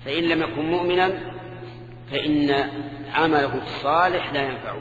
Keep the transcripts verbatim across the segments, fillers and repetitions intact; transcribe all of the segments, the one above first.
فإن لم يكن مؤمنا فإن عمله الصالح لا ينفعه،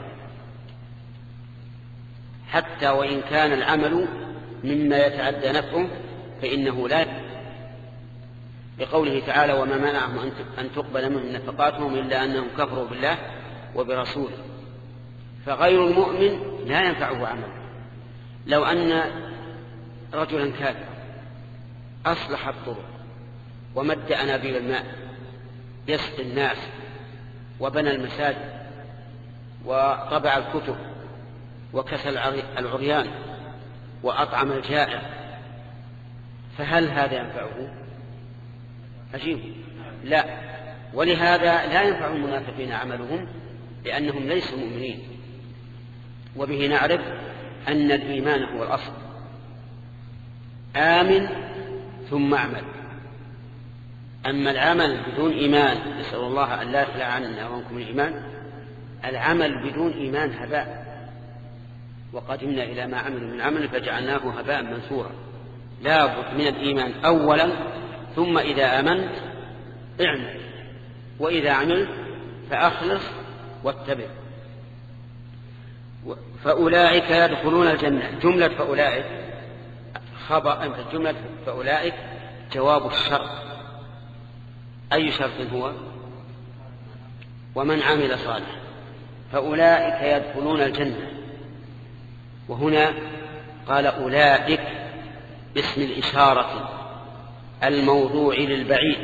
حتى وإن كان العمل مما يتعدى نفعه فإنه لا ينفعه، بقوله تعالى: وما منعهم أن تقبل منهم نفقاتهم إلا أنهم كفروا بالله وبرسوله. فغير المؤمن لا ينفعه عمله. لو أن رجلا كافرا أصلح الطرق ومد أنابيب الماء يسقي الناس وبنى المساجد وطبع الكتب وكسى العريان وأطعم الجائع، فهل هذا ينفعه؟ أجيب: لا. ولهذا لا ينفع المنافقين عملهم لأنهم ليسوا مؤمنين. وبه نعرف أن الإيمان هو الأصل. آمن ثم اعمل. أما العمل بدون إيمان، نسأل الله أن لا يخلع عنا وعنكم الإيمان، العمل بدون إيمان هباء، وقدمنا إلى ما عملوا من عمل فجعلناه هباء منثورا. لا بد من الإيمان أولا، ثم إذا آمنت اعمل، وإذا عملت فأخلص واتبع. فأولئك يدخلون الجنة. جملة فأولئك خبر جملة فأولئك جواب الشرط. أي شرط هو؟ ومن عمل صالح. فأولئك يدخلون الجنة. وهنا قال أولئك باسم الإشارة الموضوع للبعيد،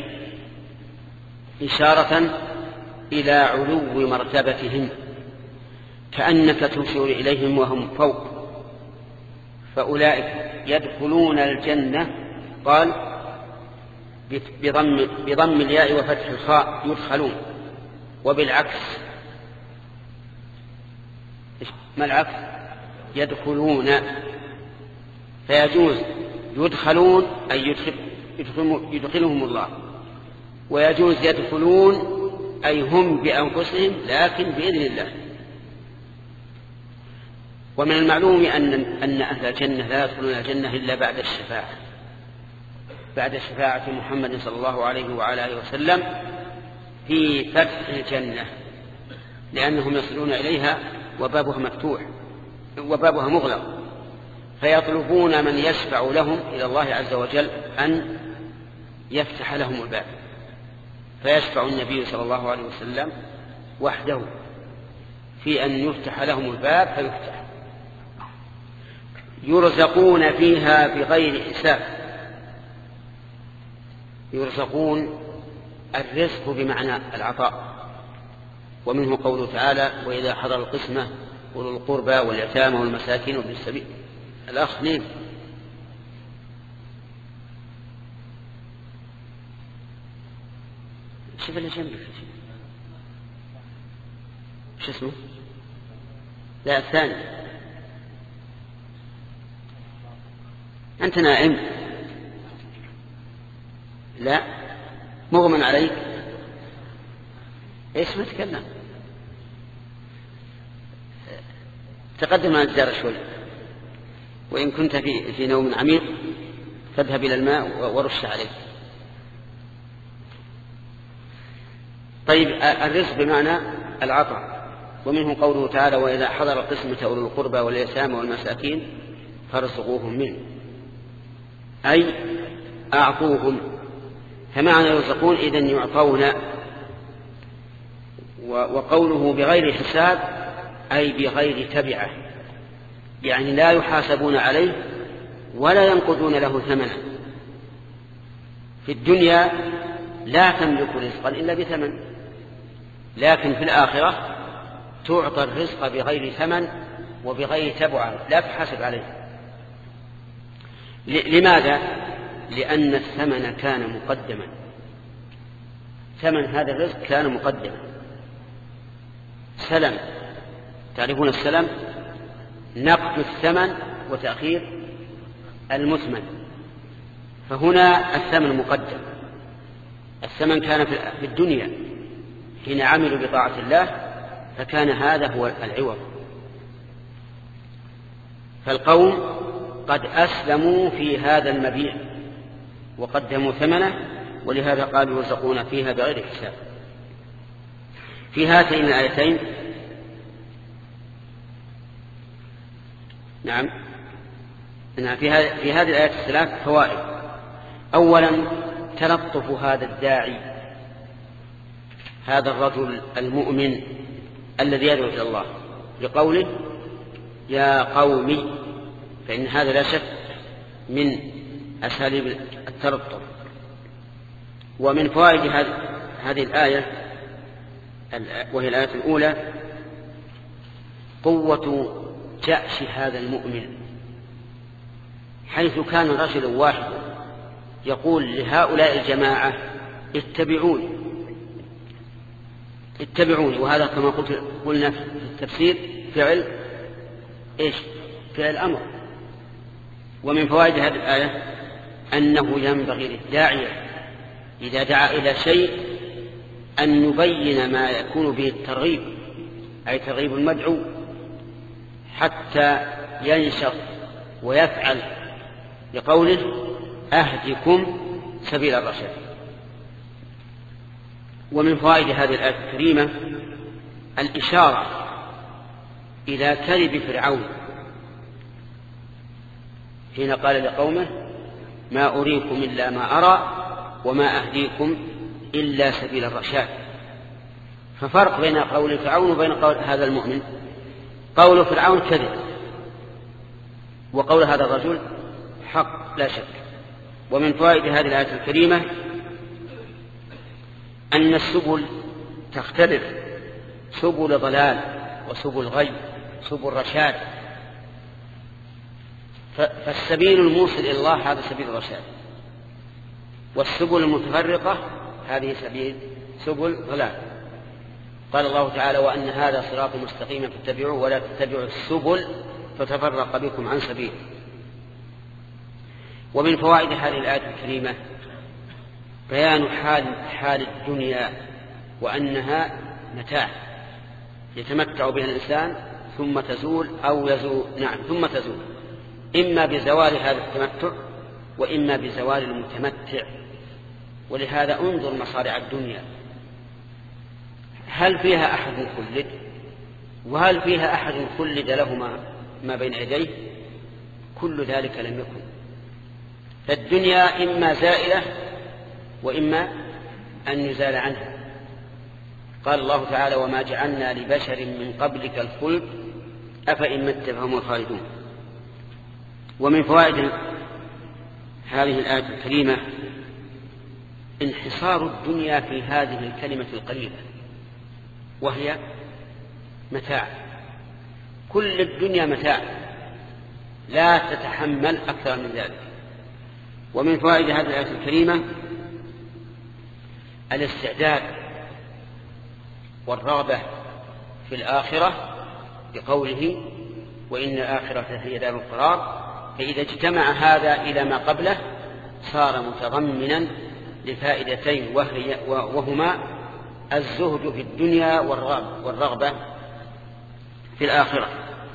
إشارة إلى علو مرتبتهم، كأنك تشير إليهم وهم فوق. فأولئك يدخلون الجنة، قال بضم, بضم الياء وفتح الخاء يدخلون، وبالعكس. ما العكس؟ يدخلون. فيجوز يدخلون أي يدخل يدخلهم الله، ويجوز يدخلون أي هم بأنفسهم لكن بإذن الله. ومن المعلوم أن أن أهل الجنة لا يدخلون الجنة إلا بعد الشفاعة، بعد شفاعة محمد صلى الله عليه وعلى آله وسلم في فتح الجنة، لأنهم يصلون إليها وبابها مفتوح وبابها مغلق، فيطلبون من يشفع لهم إلى الله عز وجل أن يفتح لهم الباب، فيشفع النبي صلى الله عليه وسلم وحده في أن يفتح لهم الباب فيفتح. يرزقون فيها بغير حساب. يرزقون الرزق بمعنى العطاء، ومنه قوله تعالى: وإذا حضر القسمة أولو القربى واليتامى والمساكين وابن السبيل. الأخ نيم شوف اللي جنبك شو اسمه؟ لا الثاني. أنت نائم؟ لا مغمى عليك. إيش ما تكلم؟ تقدم عن الدار شوي، وإن كنت في في نوم عميق فاذهب إلى الماء ورش عليه. طيب الرزق بمعنى العطاء، ومنه قوله تعالى: وإذا حضر القسمة أولو القربى واليتامى والمساكين فارزقوهم منه، أي أعطوهم. فمعنى يرزقون إذن يعطون. وقوله بغير حساب أي بغير تبعة، يعني لا يحاسبون عليه ولا ينقضون له ثمنا. في الدنيا لا تملك رزقا إلا بثمن، لكن في الآخرة تعطى الرزق بغير ثمن وبغير تبعة، لا تحاسب عليه. لماذا؟ لأن الثمن كان مقدما. ثمن هذا الرزق كان مقدما. سلم، تعرفون السلم؟ نقد الثمن وتأخير المثمن. فهنا الثمن مقدم. الثمن كان في الدنيا حين عملوا بطاعة الله، فكان هذا هو العوض. فالقوم قد أسلموا في هذا المبيع وقدموا ثمنه، ولهذا قالوا يرزقون فيها بغير حساب. في هاتين الآيتين نعم في هذه الآيات الثلاث فوائد. أولا تلطف هذا الداعي، هذا الرجل المؤمن الذي يدعو إلى الله، لقوله يا قومي، فإن هذا لا شك من أساليب التلطف. ومن فوائد هذه الآية وهي الآية الأولى قوة جأش هذا المؤمن، حيث كان رجل واحد يقول لهؤلاء الجماعة اتبعوني اتبعوني، وهذا كما قلت قلنا في التفسير فعل إيش؟ فعل أمر. ومن فوائد هذه الآية أنه ينبغي للداعية إذا دعا إلى شيء أن يبين ما يكون به الترغيب، أي ترغيب المدعو، حتى ينشط ويفعل، لقوله أهدكم سبيل الرشاد. ومن فوائد هذه الآية الكريمة الإشارة إلى كذب فرعون حين قال لقومه ما أريكم إلا ما أرى وما أهديكم إلا سبيل الرشاد. ففرق بين قول فرعون وبين قول هذا المؤمن. قول فرعون كذب، وقول هذا الرجل حق لا شك. ومن فوائد هذه الآية الكريمة أن السبل تختلف، سبل ضلال وسبل غي، سبل رشاد. فالسبيل الموصل إلى الله هذا سبيل الرشاد، والسبل المتفرقة هذه سبيل سبل ضلال. قال الله تعالى وأن هذا صراط مستقيما فاتبعوه ولا تتبعوا السبل فتفرق بكم عن سبيله. ومن فوائد هذه الآية الكريمة بيان حال حال الدنيا، وأنها متاع يتمتع بها الإنسان ثم تزول أو يزول نعم ثم تزول، إما بزوال هذا التمتع وإما بزوال المتمتع. ولهذا انظر مصارع الدنيا، هل فيها أحد خلد؟ وهل فيها أحد خلد له ما, ما بين يديه؟ كل ذلك لم يكن. فالدنيا إما زائلة وإما أن يزال عنها. قال الله تعالى وما جعلنا لبشر من قبلك الخلد أفإن مت فهم الخالدون. ومن فوائد هذه الآية الكريمة انحصار الدنيا في هذه الكلمة القليلة وهي متاع. كل الدنيا متاع لا تتحمل أكثر من ذلك. ومن فوائد هذه الآية الكريمة الاستعداد والرغبة في الآخرة بقوله وإن الآخرة هي دار القرار. فإذا اجتمع هذا إلى ما قبله صار متضمنا لفائدتين، وهي وهما الزهد في الدنيا والرغبة في الآخرة.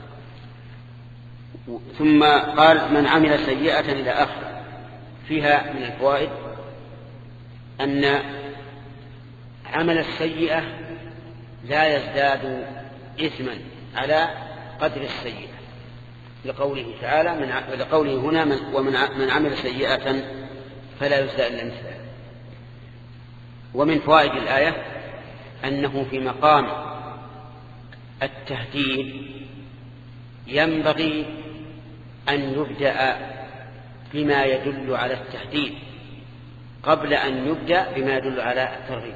ثم قال من عمل سيئة إلى آخره. فيها من الفوائد أن عمل السيئة لا يزداد إثما على قدر السيئة، لقوله تعالى من لقوله هنا من ومن من عمل سيئة فلا يجزى إلا مثلها. ومن فوائد الآية أنه في مقام التهديد ينبغي أن يبدأ بما يدل على التهديد قبل أن يبدأ بما يدل على الترغيب،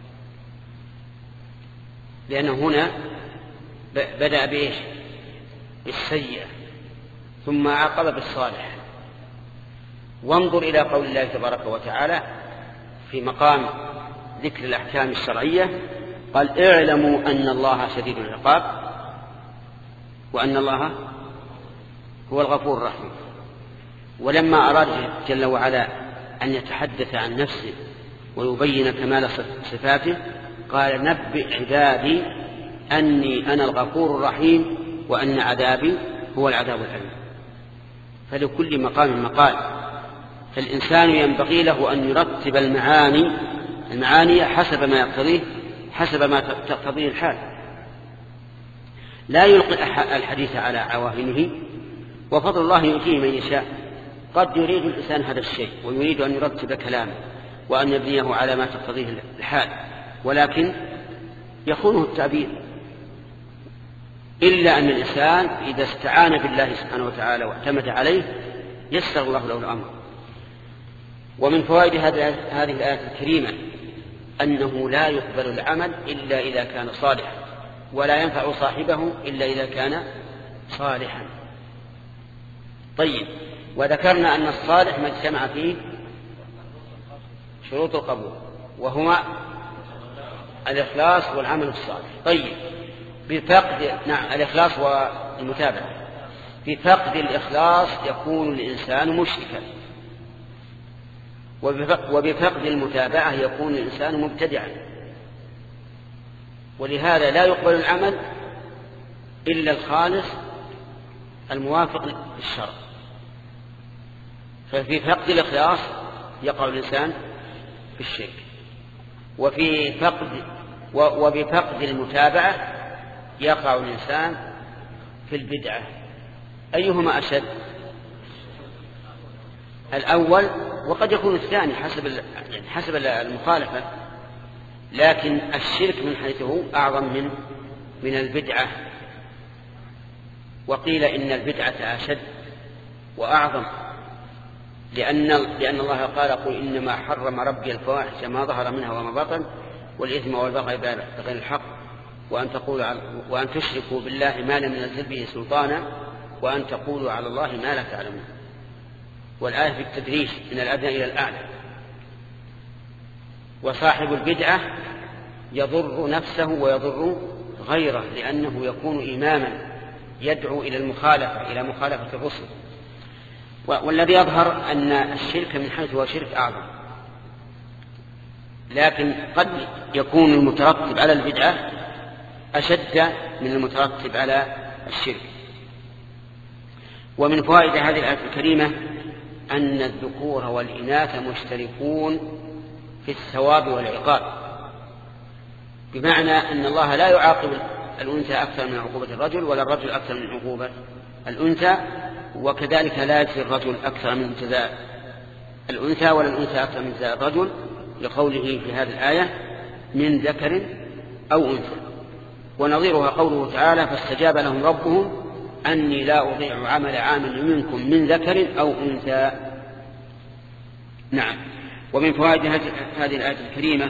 لأنه هنا بدأ بإيش؟ بالسيئة ثم عاقب بالصالح. وانظر إلى قول الله تبارك وتعالى في مقام ذكر الأحكام الشرعية قال اعلموا أن الله شديد العقاب وأن الله هو الغفور الرحيم. ولما أراد جل وعلا أن يتحدث عن نفسه ويبين كمال صفاته قال نبئ عبادي أني أنا الغفور الرحيم وأن عذابي هو العذاب الأليم. فلكل مقام مقال، فالإنسان ينبغي له أن يرتب المعاني المعاني حسب ما يقتضيه حسب ما تقتضيه الحال، لا يلقي الحديث على عواهنه، وفضل الله يؤتيه من يشاء. قد يريد الإنسان هذا الشيء ويريد أن يرتب كلامه وأن يبنيه على ما تقتضيه الحال، ولكن يخونه التعبير، إلا أن الإنسان إذا استعان بالله سبحانه وتعالى واعتمد عليه يسر الله له الأمر. ومن فوائد هذه الآية الكريمة أنه لا يقبل العمل إلا إذا كان صالحا، ولا ينفع صاحبه إلا إذا كان صالحا. طيب، وذكرنا أن الصالح ما اجتمع فيه شروط القبول، وهما الإخلاص والعمل الصالح. طيب، بفقد نعم الإخلاص والمتابعة. بفقد الإخلاص يكون الإنسان مشركا، وبفقد المتابعة يكون الإنسان مبتدعا، ولهذا لا يقبل العمل إلا الخالص الموافق للشرع. ففي فقد الإخلاص يقع الإنسان في الشرك، وفي فقد وبفقد المتابعة يقع الإنسان في البدعة. أيهما أشد؟ الأول، وقد يكون الثاني حسب حسب المخالفة، لكن الشرك من حيث هو أعظم من من البدعة. وقيل إن البدعة أشد وأعظم، لأن لأن الله قال: قل إنما حرم ربي الفواحش ما ظهر منها وما بطن والإثم والبغي بغير الحق وأن تقولوا وأن تشركوا بالله ما لم ينزل به سلطانا وأن تقولوا على الله ما لا تعلمون. والآية في التدريج من الأدنى إلى الأعلى. وصاحب البدعة يضر نفسه ويضر غيره، لأنه يكون إماما يدعو إلى المخالفة إلى مخالفة الرسل. والذي يظهر أن الشرك من حيث هو شرك أعظم، لكن قد يكون المترتب على البدعة أشد من المترتب على الشرك. ومن فوائد هذه الآية الكريمة أن الذكور والإناث مشتركون في الثواب والعقاب، بمعنى أن الله لا يعاقب الأنثى أكثر من عقوبة الرجل ولا الرجل أكثر من عقوبة الأنثى، وكذلك لا يجزي الرجل أكثر من جزاء الأنثى ولا الأنثى أكثر من جزاء الرجل، لقوله في هذه الآية: من ذكر أو أنثى. ونظيرها قوله تعالى: فاستجاب لهم ربهم أني لا أضيع عمل عامل منكم من ذكر أو أنثى. نعم. ومن فوائد هذه الآية الكريمة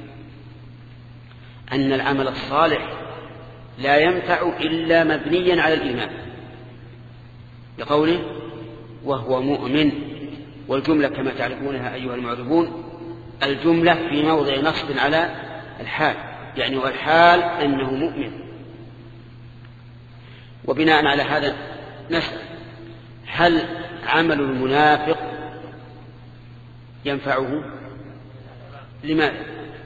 أن العمل الصالح لا ينفع إلا مبنيا على الإيمان، لقوله: وهو مؤمن. والجملة كما تعرفونها أيها المعربون الجملة في موضع نصب على الحال، يعني والحال أنه مؤمن. وبناء على هذا نسأل: هل عمل المنافق ينفعه؟ لماذا؟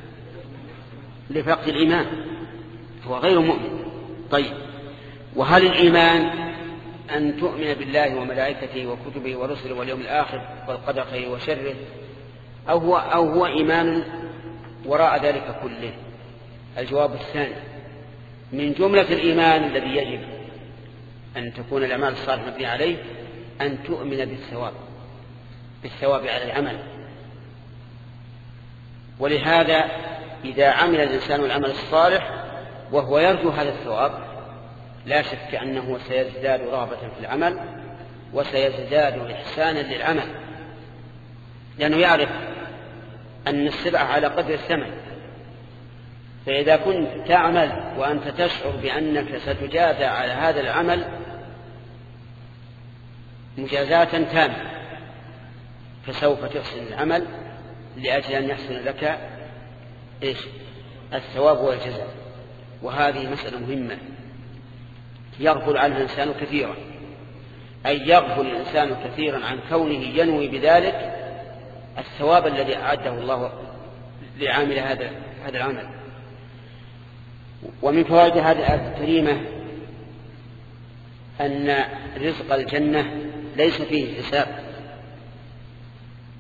لفقد الإيمان، هو غير مؤمن. طيب، وهل الإيمان أن تؤمن بالله وملائكته وكتبه ورسله واليوم الآخر والقدر خيره وشره، أو هو, أو هو إيمان وراء ذلك كله؟ الجواب الثاني. من جملة الإيمان الذي يجب أن تكون الأعمال الصالحة مبنية عليه أن تؤمن بالثواب بالثواب على العمل. ولهذا إذا عمل الإنسان العمل الصالح وهو يرجو هذا الثواب لا شك أنه سيزداد رغبة في العمل وسيزداد إحسانا للعمل، لأنه يعرف أن السبعة على قدر الثمن. فإذا كنت تعمل وأنت تشعر بأنك ستجازى على هذا العمل مجازاة تامة فسوف تحسن العمل لأجل أن يحسن لك إيش؟ الثواب والجزاء. وهذه مسألة مهمة يغفل عنها الإنسان كثيرا، أي يغفل الإنسان كثيرا عن كونه ينوي بذلك الثواب الذي أعده الله لعامل هذا هذا العمل. ومن فوائد هذه الآية الكريمة أن رزق الجنة ليس فيه حساب،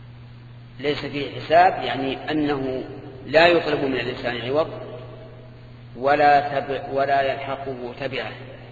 ليس فيه حساب يعني أنه لا يطلب من الإنسان عوض ولا, تبع ولا يلحقه تبعه،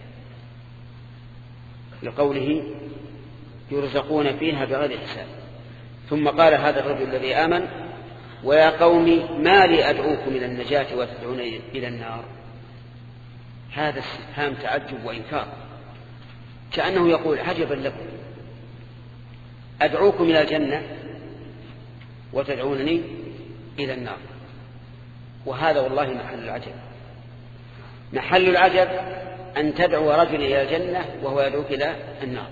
لقوله يرزقون فيها بغير حساب. ثم قال هذا الرجل الذي آمن: ويا قوم ما لي أدعوكم إلى النجاة وتدعون إلى النار. هذا استفهام تعجب وإنكار، كأنه يقول: عجبا لكم، أدعوكم إلى الجنة وتدعونني إلى النار. وهذا والله محل العجب. محل العجب أن تدعو رجل إلى الجنة وهو يدعوك إلى النار.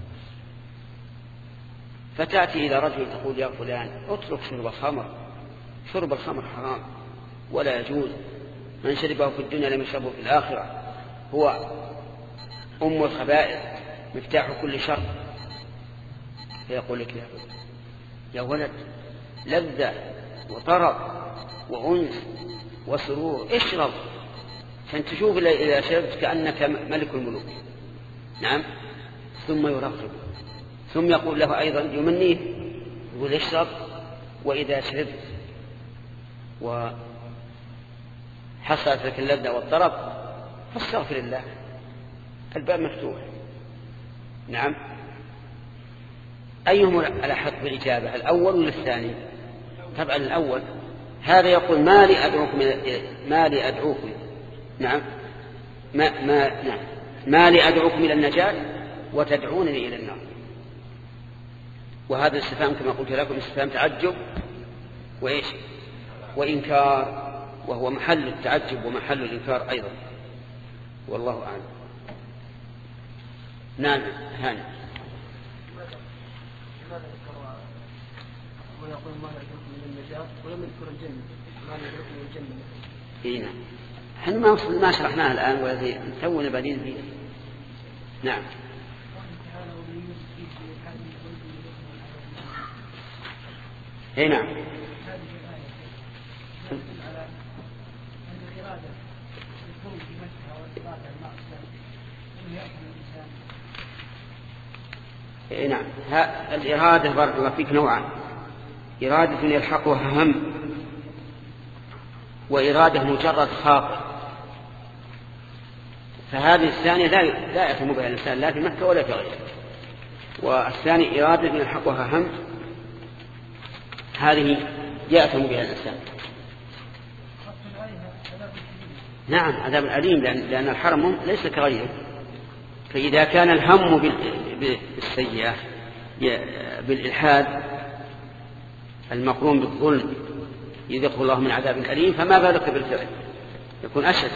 فتأتي إلى رجل تقول: يا فلان اترك شرب الخمر، شرب الخمر حرام ولا يجوز، من شربه في الدنيا لم يشربه في الآخرة، هو أم الخبائث مفتاح كل شر. فيقول لك: يا ولد، لذة وطرب وأنس وسرور، اشرب عشان تشوف إذا شربت كأنك ملك الملوك. نعم. ثم يرغب، ثم يقول له أيضا يمنيه، يقول: اشرب، وإذا شربت وحصلت لك اللذة والطرب فاستغفر الله، الباب مفتوح. نعم. أيهم الأحق بالإجابة، الأول ولا الثاني؟ طبعا الأول. هذا يقول: ما لي أدعوكم ما لي أدعوكم نعم ما ما نعم ما لي أدعوكم إلى النجاة وتدعونني إلى النار. وهذا الاستفهام كما قلت لكم استفهام تعجب وإيش وإنكار، وهو محل التعجب ومحل الإنكار أيضا، والله أعلم. نعم. هاني. ويقول: ما يدعوكم من النجاة ولم يذكر الجنة، ما يدعوكم من الجنة. إيه نعم. احنا ما ما شرحناها الآن والذي نسوي بديل فيه. نعم. اي نعم. اي نعم. الإرادة بارك الله فيك نوعان: إرادة يلحقها هم، وإرادة مجرد خاطر. فهذه الثانية لا يفهم بها الإنسان لا في مكة ولا في غيره. والثاني إرادة يلحقها هم، هذه يأثم بها الإنسان. نعم عذاب أليم، لأن الحرم ليس كغيره. فإذا كان الهم بالسيئة بالإلحاد المقرون بالظلم يذيقه الله من عذاب أليم، فما بالك بالفعل يكون أشد.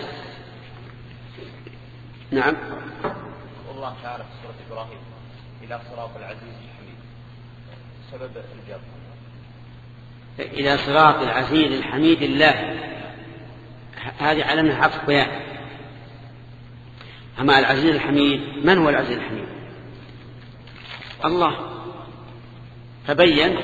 نعم. والله تعالى في سورة إبراهيم: إلى صراط العزيز الحميد. سبب الإجابة: إلى صراط العزيز الحميد الله. هذه على أنها عطف بيان. أما العزيز الحميد، من هو العزيز الحميد؟ الله. فبين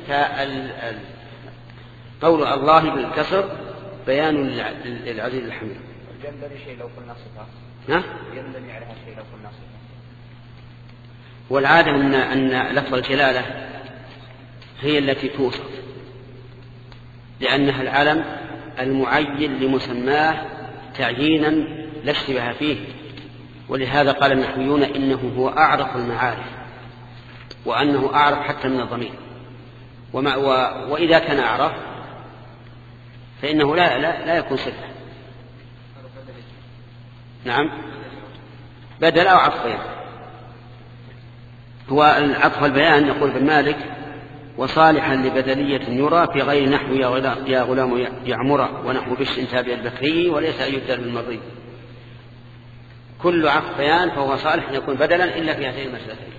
قول الله بالكسر بيان للعزيز الحميد. ينبغي شيء لو قلنا صفة. ها؟ ينبغي عليها شيء لو قلنا صفة. والعادة أن أن لفظ الجلالة هي التي توصف، لأنها العلم المعين لمسماه تعيينا لا اشتباه فيه. ولهذا قال النحويون: إنه هو أعرف المعارف، وأنه أعرف حتى من الضمير. وما و وإذا كان أعرف فإنه لا لا, لا يكون صفة. نعم. بدل أو عطف بيان. هو العطف البيان يقول ابن مالك: وصالحا لبدلية يرى في غير نحو يا غلام, يا غلام يعمر، ونحو بش تابع البكري وليس أن يبدل بالمرضي. كل عطف بيان فهو صالح أن يكون بدلا إلا في هذين المسألتين.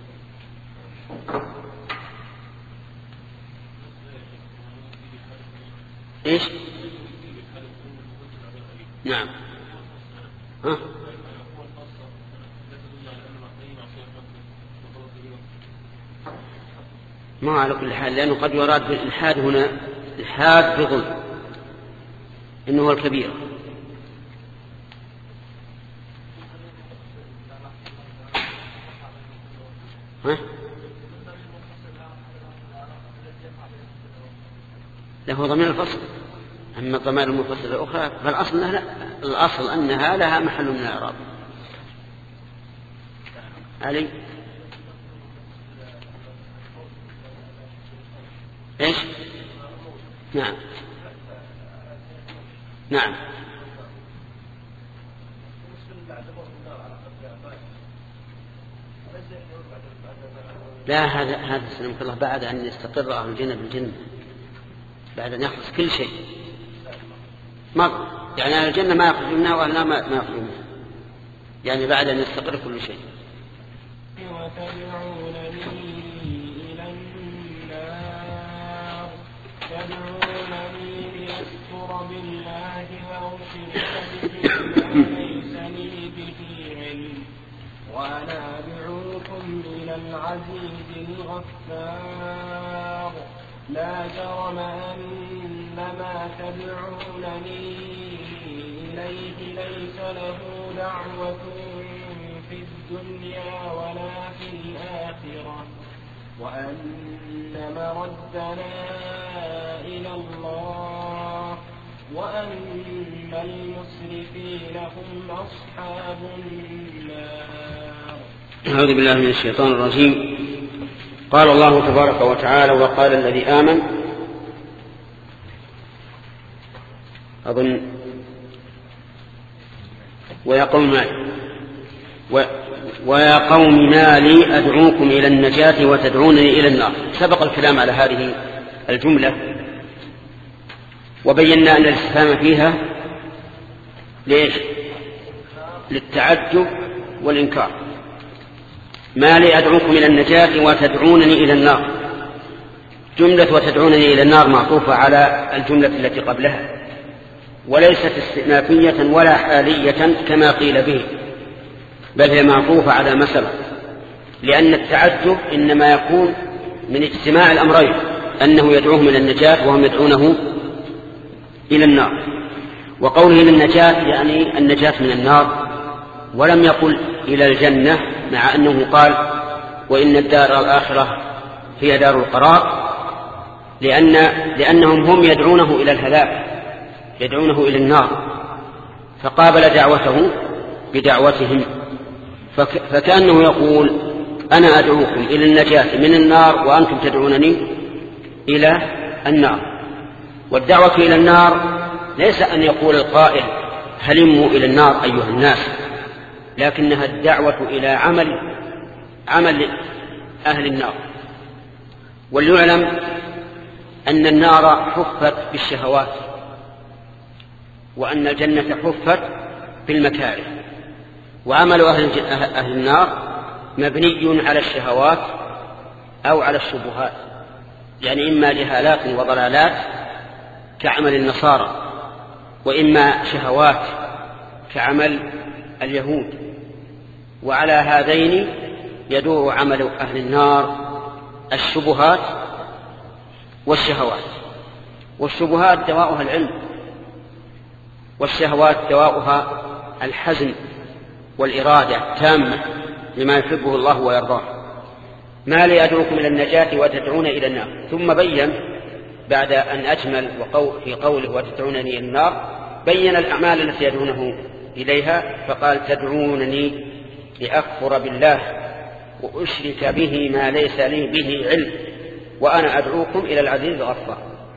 إيش؟ نعم. ها؟ ما على كل حال، لأنه قد يراد بالإلحاد هنا إلحاد بظلم، إنه هو الكبير. ها؟ له ضمير الفصل. أما الضمائر المنفصلة الأخرى فالأصل أنها لا، الأصل أنها لها محل من الإعراب. علي إيش؟ نعم نعم. لا، هذا هذا سلمك الله بعد أن يستقر أهل الجنة بالجنة، بعد أن يخلص كل شيء ما يعني أهل الجنة ما يخرج منها وأهل النار ما يخرج منها، يعني بعد أن يستقر كل شيء. وتدعونني إلى النار تدعونني لأكفر بالله وأشرك به ما ليس لي به علم وأنا أدعوكم إلى العزيز الغفار لا جرم أن ما تدعونني إليه ليس له دعوة في الدنيا ولا في الآخرة وأن مردنا إلى الله وأن المسرفين هم أصحاب النار. أعوذ بالله من الشيطان الرجيم. قال الله تبارك وتعالى: وقال الذي آمن، أظن ويا قوم و... ويا قوم ما لي أدعوكم إلى النجاة وتدعونني إلى النار. سبق الكلام على هذه الجملة وبينا أن الاستفهام فيها ليش؟ للتعجب والإنكار. ما لي أدعوكم إلى النجاة وتدعونني إلى النار. جملة وتدعونني إلى النار معطوفة على الجملة التي قبلها، وليست استئنافية ولا حالية كما قيل به، بل هي معطوفة على ما سبق، لأن التعجب إنما يكون من اجتماع الأمرين، أنه يدعوهم إلى النجاة وهم يدعونه إلى النار. وقوله للنجاة يعني النجاة من النار، ولم يقل إلى الجنة، مع أنه قال وإن الدار الآخرة هي دار القرار، لأن لأنهم هم يدعونه إلى الهلاك، يدعونه إلى النار، فقابل دعوته بدعوتهم. فكأنه يقول أنا أدعوكم إلى النجاة من النار وأنتم تدعونني إلى النار. والدعوة إلى النار ليس أن يقول القائل هلموا إلى النار أيها الناس، لكنها الدعوة إلى عمل عمل أهل النار. وليعلم أن النار حفت بالشهوات، وأن الجنة حفت بالمكاره، وعمل أهل, أهل النار مبني على الشهوات أو على الشبهات، يعني إما جهالات وضلالات كعمل النصارى، وإما شهوات كعمل اليهود. وعلى هذين يدور عمل أهل النار الشبهات والشهوات. والشبهات دواؤها العلم، والشهوات دواؤها الحزن والإرادة التامة لما يحبه الله ويرضاه. ما لي أدعوكم إلى النجاة وتدعون إلى النار. ثم بين بعد أن أجمل في قوله وتدعونني إلى النار، بين الأعمال التي يدعونه إليها، فقال تدعونني لأكفر بالله وأشرك به ما ليس لي به علم وأنا أدعوكم إلى العزيز الغفار.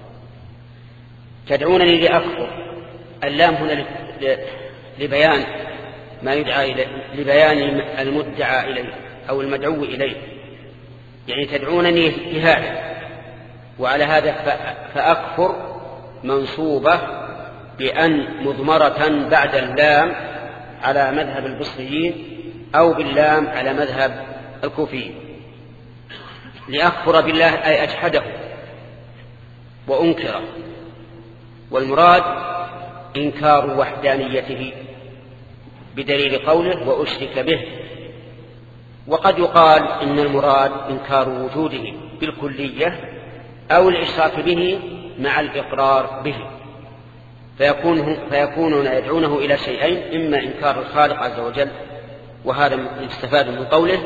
تدعونني لأكفر، اللام هنا لبيان ما يدعى إليه، لبيان المدعى إليه أو المدعو إليه، يعني تدعونني بهذا. وعلى هذا فأكفر منصوبة بأن مضمرة بعد اللام على مذهب البصريين أو باللام على مذهب الكوفيين. لأكفر بالله أي أجحده وأنكره، والمراد إنكار وحدانيته بدليل قوله وأشرك به. وقد يقال إن المراد إنكار وجوده بالكلية أو الإشراك به مع الإقرار به، فيكون فيكونون يدعونه إلى شيئين: إما إنكار الخالق عز وجل، وهذا يستفاد من قوله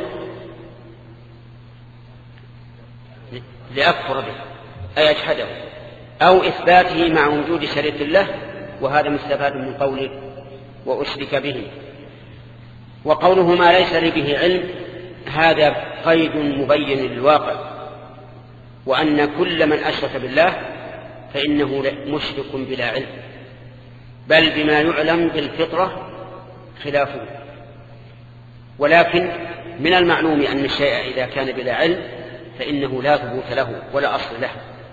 لأكفر به أي أجحده، أو إثباته مع وجود شريك له، وهذا مستفاد من قوله وأشرك به. وقوله ما ليس لي به علم هذا قيد مبين للواقع، وأن كل من أشرك بالله فإنه مشرك بلا علم، بل بما يعلم بالفطرة خلافه. ولكن من المعلوم أن الشيء إذا كان بلا علم فإنه لا ثبوت له ولا أصل له.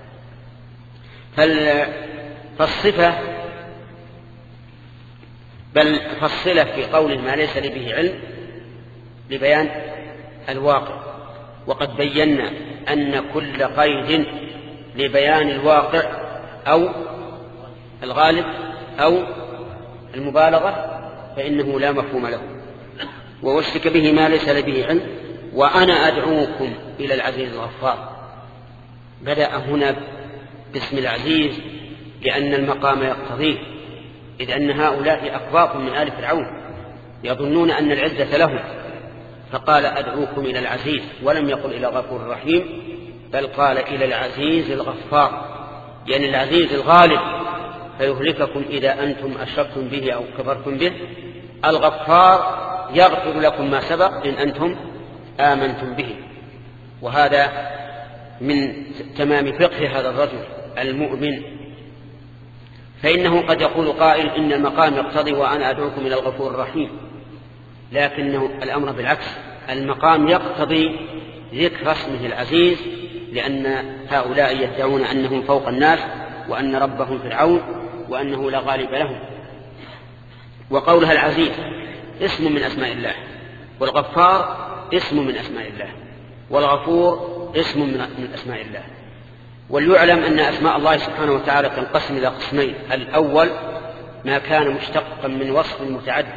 فالصفة بل فالصلة في قوله ما ليس لي به علم لبيان الواقع، وقد بينا أن كل قيد لبيان الواقع أو الغالب أو المبالغة فإنه لا مفهوم له. ووشك به ما ليس لي به علم وأنا أدعوكم إلى العزيز الغفار. بدأ هنا باسم العزيز لأن المقام يقتضيه، إذ أن هؤلاء أقباط من آل فرعون يظنون أن العزة لهم، فقال أدعوكم إلى العزيز، ولم يقل إلى غفور رحيم، بل قال إلى العزيز الغفار، يعني العزيز الغالب فيهلككم إذا أنتم أشركتم به أو كفرتم به، الغفار يغفر لكم ما سبق إن أنتم آمنتم به. وهذا من تمام فقه هذا الرجل المؤمن، فإنه قد يقول قائل إن المقام يقتضي وأنا أدعوكم إلى الغفور الرحيم، لكنه الأمر بالعكس، المقام يقتضي ذكر اسمه العزيز، لأن هؤلاء يدعون أنهم فوق الناس وأن ربهم فرعون وأنه لا غالب لهم. وقولها العزيز اسم من أسماء الله، والغفار اسم من أسماء الله، والغفور اسم من أسماء الله. وليعلم أن أسماء الله سبحانه وتعالى تنقسم إلى قسمين: الأول ما كان مشتقا من وصف متعدد،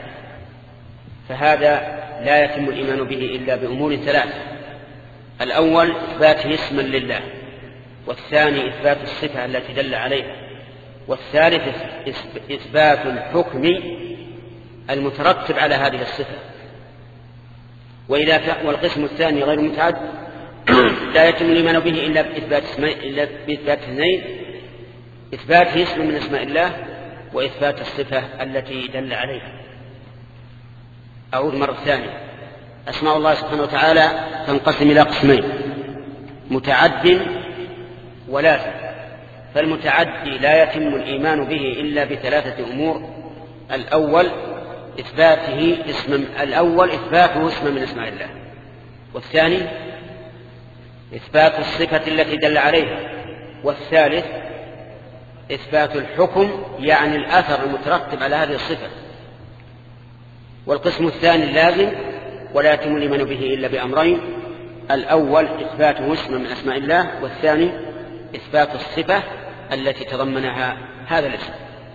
فهذا لا يتم الإيمان به إلا بأمور ثلاث: الأول إثباته اسما لله، والثاني إثبات الصفة التي دل عليها، والثالث إثبات الحكم المترتب على هذه الصفة. وإذا كان والقسم الثاني غير متعدد لا يتم الإيمان به إلا بإثبات إلا بإثبات اثنين: إثباته اسم من أسماء الله، وإثبات الصفة التي دل عليها. أعود مرة ثانية: أسماء الله سبحانه وتعالى تنقسم إلى قسمين: متعد ولازم. فالمتعدي لا يتم الإيمان به إلا بثلاثة أمور: الأول إثباته اسم الأول إثباته اسم من أسماء الله، والثاني إثبات الصفة التي دل عليها، والثالث إثبات الحكم يعني الأثر المترتب على هذه الصفة. والقسم الثاني اللازم ولا يتم الإيمان به إلا بأمرين: الأول إثباته اسم من أسماء الله، والثاني إثبات الصفة التي تضمنها هذا الاسم،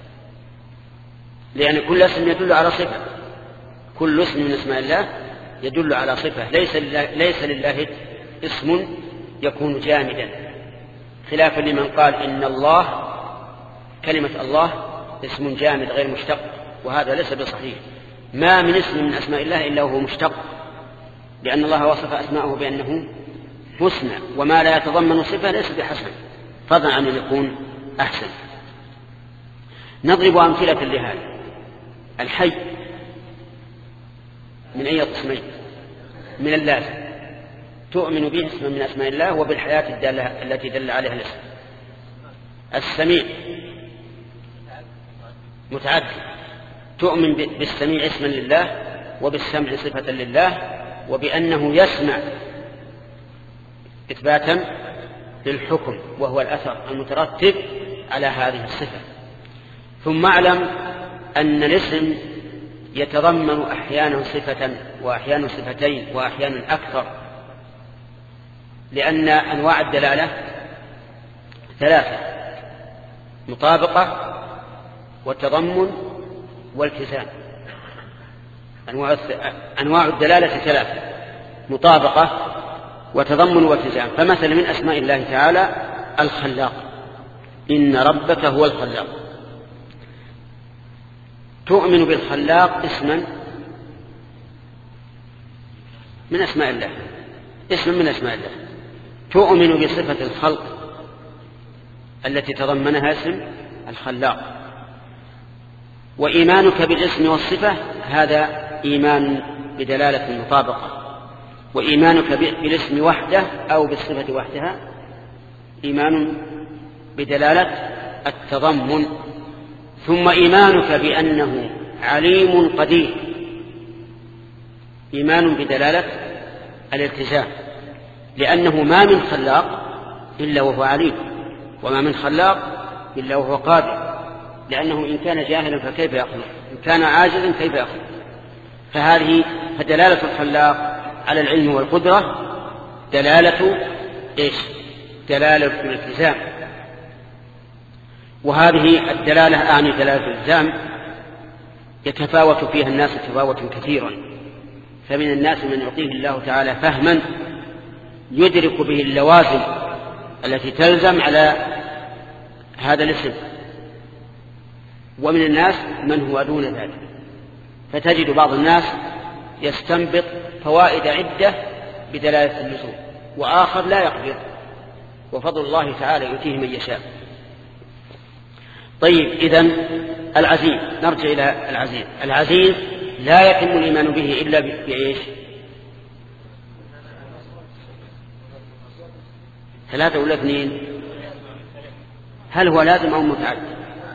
لأن كل اسم يدل على صفة، كل اسم من أسماء الله يدل على صفة. ليس لله, ليس لله اسم يكون جامدا، خلافا لمن قال إن الله كلمة الله اسم جامد غير مشتق، وهذا ليس بصحيح. ما من اسم من أسماء الله إلا وهو مشتق، لأن الله وصف أسماءه بأنه حسنى، وما لا يتضمن صفة ليس بحسن، فضلا عن أن يكون أحسن. نضرب أمثلة لهذا: الحي من أي قسمين؟ من اللازم، تؤمن به اسم من أسماء الله وبالحياة الدالة التي دل عليها الاسم. السميع متعدد، تؤمن بالسميع اسما لله وبالسمع صفة لله، وبأنه يسمع إثباتا للحكم وهو الأثر المترتب على هذه الصفة. ثم اعلم أن الاسم يتضمن أحيانا صفة وأحيانا صفتين وأحيانا أكثر، لأن أنواع الدلالة ثلاثة: مطابقة وتضمن والتزام. أنواع الدلالة ثلاثة: مطابقة وتضمن والتزام. فمثل من أسماء الله تعالى الخلاق، إن ربك هو الخلاق، تؤمن بالخلاق اسما من أسماء الله، اسم من أسماء الله. تؤمن بصفة الخلق التي تضمنها اسم الخلاق. وإيمانك بالاسم والصفة هذا إيمان بدلالة المطابقة، وإيمانك بالاسم وحده أو بالصفة وحدها إيمان بدلالة التضمن. ثم إيمانك بأنه عليم قدير إيمان بدلالة الالتزام، لأنه ما من خلاق إلا وهو عليم، وما من خلاق إلا وهو قادر، لأنه إن كان جاهلا فكيف يخلق، إن كان عاجزا كيف يخلق. فهذه فدلالة الخلاق على العلم والقدرة دلالة إيش؟ دلالة الالتزام. وهذه الدلالة أعني دلالة الالتزام يتفاوت فيها الناس تفاوتا كثيرا، فمن الناس من يعطيه الله تعالى فهما يدرك به اللوازم التي تلزم على هذا الاسم، ومن الناس من هو دون ذلك، فتجد بعض الناس يستنبط فوائد عدة بدلالة اللزوم، وآخر لا يقدر، وفضل الله تعالى يؤتيه من يشاء. طيب، إذن العزيز، نرجع إلى العزيز. العزيز لا يتم الإيمان به إلا بإيش؟ ثلاثة ولا اثنين؟ هل هو لازم أو متعدد؟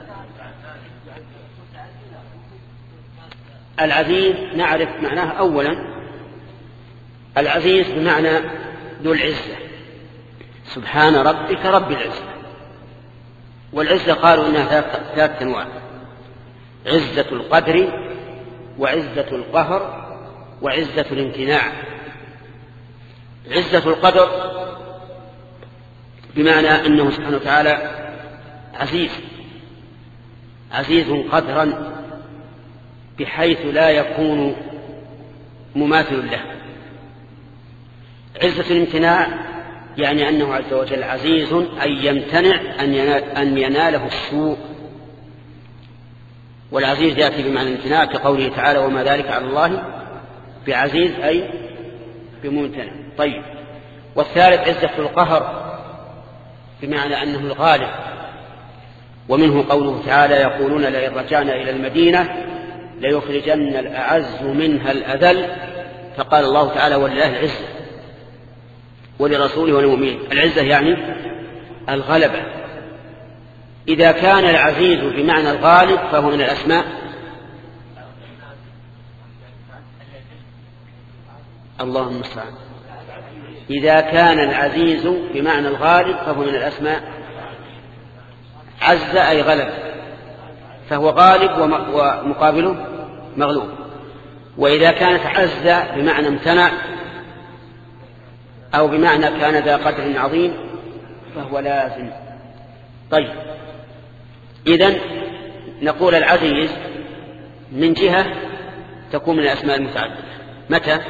العزيز نعرف معناه أولا. العزيز بمعنى ذو العزة، سبحان ربك رب العزة. والعزة قالوا إنها ثلاث أنواع: عزة القدر، وعزة القهر، وعزة الامتناع. عزة القدر بمعنى أنه سبحانه وتعالى عزيز، عزيز قدرا بحيث لا يكون مماثل له. عزة الامتناع يعني أنه عز وجل عزيز أن يمتنع أن يناله السوء، والعزيز يأتي بمعنى الامتناع كقوله تعالى: وما ذلك على الله بعزيز، أي بممتنع. طيب، والثالث عزة القهر بمعنى أنه الغالب، ومنه قوله تعالى: يقولون لئن رجعنا إلى المدينة ليخرجن الأعز منها الأذل، فقال الله تعالى: ولله العزة ولرسوله والمؤمنين. العزة يعني الغلبة. إذا كان العزيز بمعنى الغالب فهو من الأسماء اللهم المستعان. إذا كان العزيز بمعنى الغالب فهو من الأسماء عز أي غلب، فهو غالب ومقابله مغلوب. وإذا كانت عز بمعنى امتنع أو بمعنى كان ذا قدر عظيم فهو لازم. طيب، إذن نقول العزيز من جهة تكون من الأسماء المتعددة. متى؟